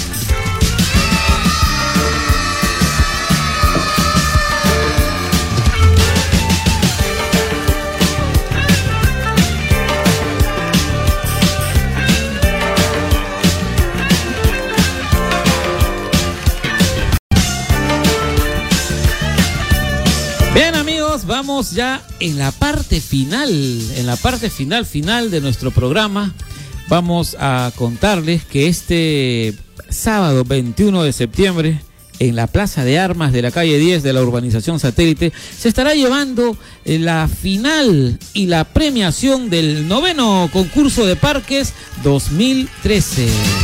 S2: Bien, amigos, vamos ya en la parte final, en la parte final, final de nuestro programa. Vamos a contarles que este sábado veintiuno de septiembre, en la Plaza de Armas de la calle diez de la urbanización Satélite, se estará llevando la final y la premiación del noveno concurso de parques dos mil trece.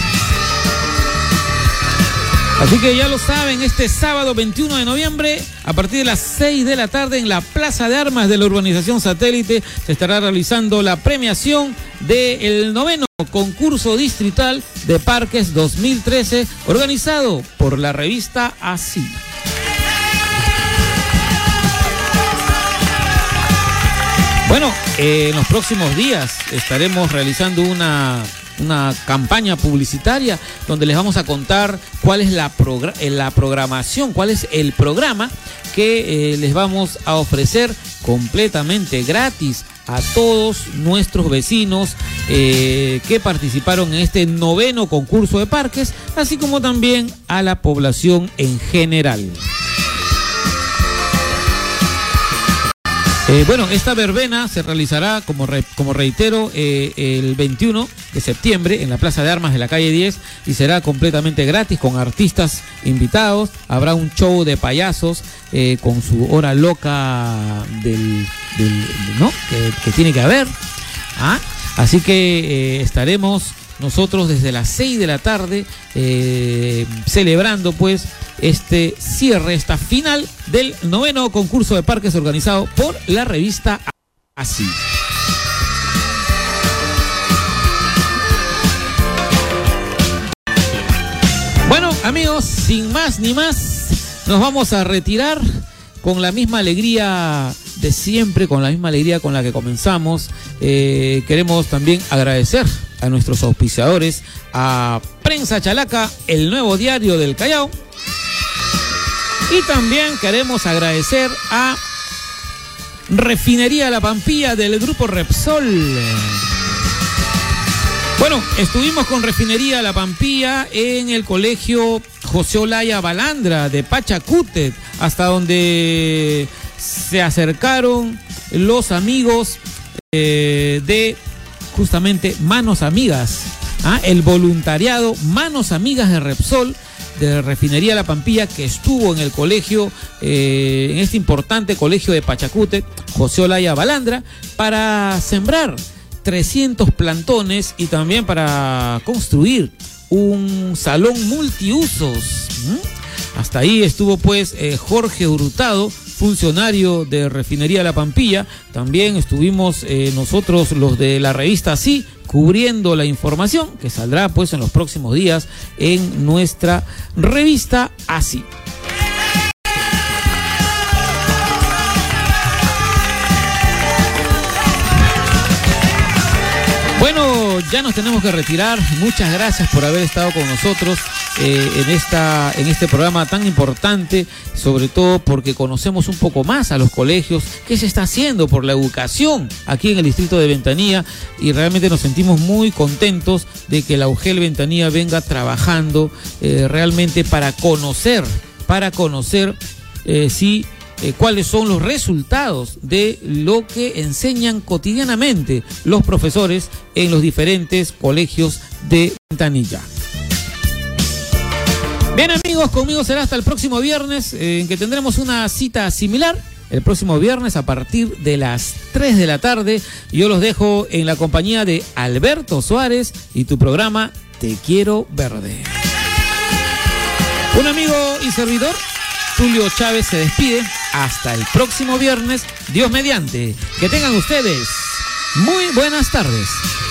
S2: Así que ya lo saben, este sábado veintiuno de noviembre, a partir de las seis de la tarde, en la Plaza de Armas de la urbanización Satélite, se estará realizando la premiación del noveno concurso distrital de parques dos mil trece, organizado por la revista Así. Bueno, eh, en los próximos días estaremos realizando una... una campaña publicitaria donde les vamos a contar cuál es la, progr- la programación, cuál es el programa que eh, les vamos a ofrecer completamente gratis a todos nuestros vecinos eh, que participaron en este noveno concurso de parques, así como también a la población en general. Eh, bueno, esta verbena se realizará, como, re, como reitero, eh, el veintiuno de septiembre en la Plaza de Armas de la calle diez, y será completamente gratis con artistas invitados. Habrá un show de payasos eh, con su hora loca del, del ¿no? que, que tiene que haber. ¿Ah? Así que eh, estaremos nosotros desde las seis de la tarde eh, celebrando pues este cierre, esta final del noveno concurso de parques organizado por la revista Así. Bueno, amigos, sin más ni más, nos vamos a retirar con la misma alegría de siempre, con la misma alegría con la que comenzamos. Eh, queremos también agradecer a nuestros auspiciadores, a Prensa Chalaca, el nuevo diario del Callao. Y también queremos agradecer a Refinería La Pampilla del grupo Repsol. Bueno, estuvimos con Refinería La Pampilla en el colegio José Olaya Balandra de Pachacútec, hasta donde se acercaron los amigos eh, de justamente Manos Amigas, ¿ah? El voluntariado Manos Amigas de Repsol, de Refinería La Pampilla, que estuvo en el colegio, eh, en este importante colegio de Pachacútec, José Olaya Balandra, para sembrar trescientos plantones y también para construir un salón multiusos. ¿Mm? Hasta ahí estuvo pues eh, Jorge Hurtado, funcionario de Refinería La Pampilla. También estuvimos eh, nosotros, los de la revista Así, cubriendo la información que saldrá pues en los próximos días en nuestra revista Así. Bueno, ya nos tenemos que retirar. Muchas gracias por haber estado con nosotros eh, en esta en este programa tan importante, sobre todo porque conocemos un poco más a los colegios, qué se está haciendo por la educación aquí en el distrito de Ventanilla, y realmente nos sentimos muy contentos de que la U G E L Ventanilla venga trabajando eh, realmente para conocer, para conocer eh, si eh, cuáles son los resultados de lo que enseñan cotidianamente los profesores en los diferentes colegios de Ventanilla. Bien, amigos, conmigo será hasta el próximo viernes, eh, en que tendremos una cita similar. El próximo viernes a partir de las tres de la tarde. Yo los dejo en la compañía de Alberto Suárez y tu programa Te Quiero Verde. Un amigo y servidor, Tulio Chávez, se despide. Hasta el próximo viernes, Dios mediante. Que tengan ustedes muy buenas tardes.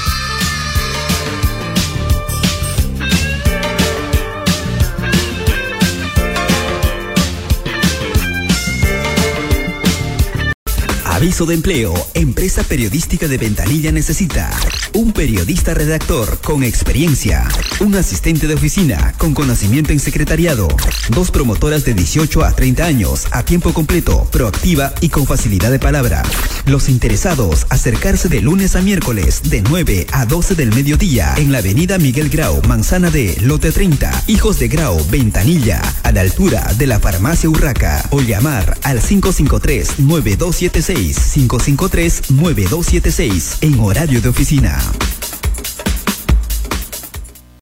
S1: Aviso de empleo. Empresa periodística de Ventanilla necesita un periodista redactor con experiencia, un asistente de oficina con conocimiento en secretariado, dos promotoras de dieciocho a treinta años a tiempo completo, proactiva y con facilidad de palabra. Los interesados acercarse de lunes a miércoles de nueve a doce del mediodía en la avenida Miguel Grau, Manzana D, lote treinta, Hijos de Grau, Ventanilla, a la altura de la farmacia Urraca, o llamar al cinco cinco tres, nueve dos siete seis, cinco cinco tres, nueve dos siete seis en horario de oficina.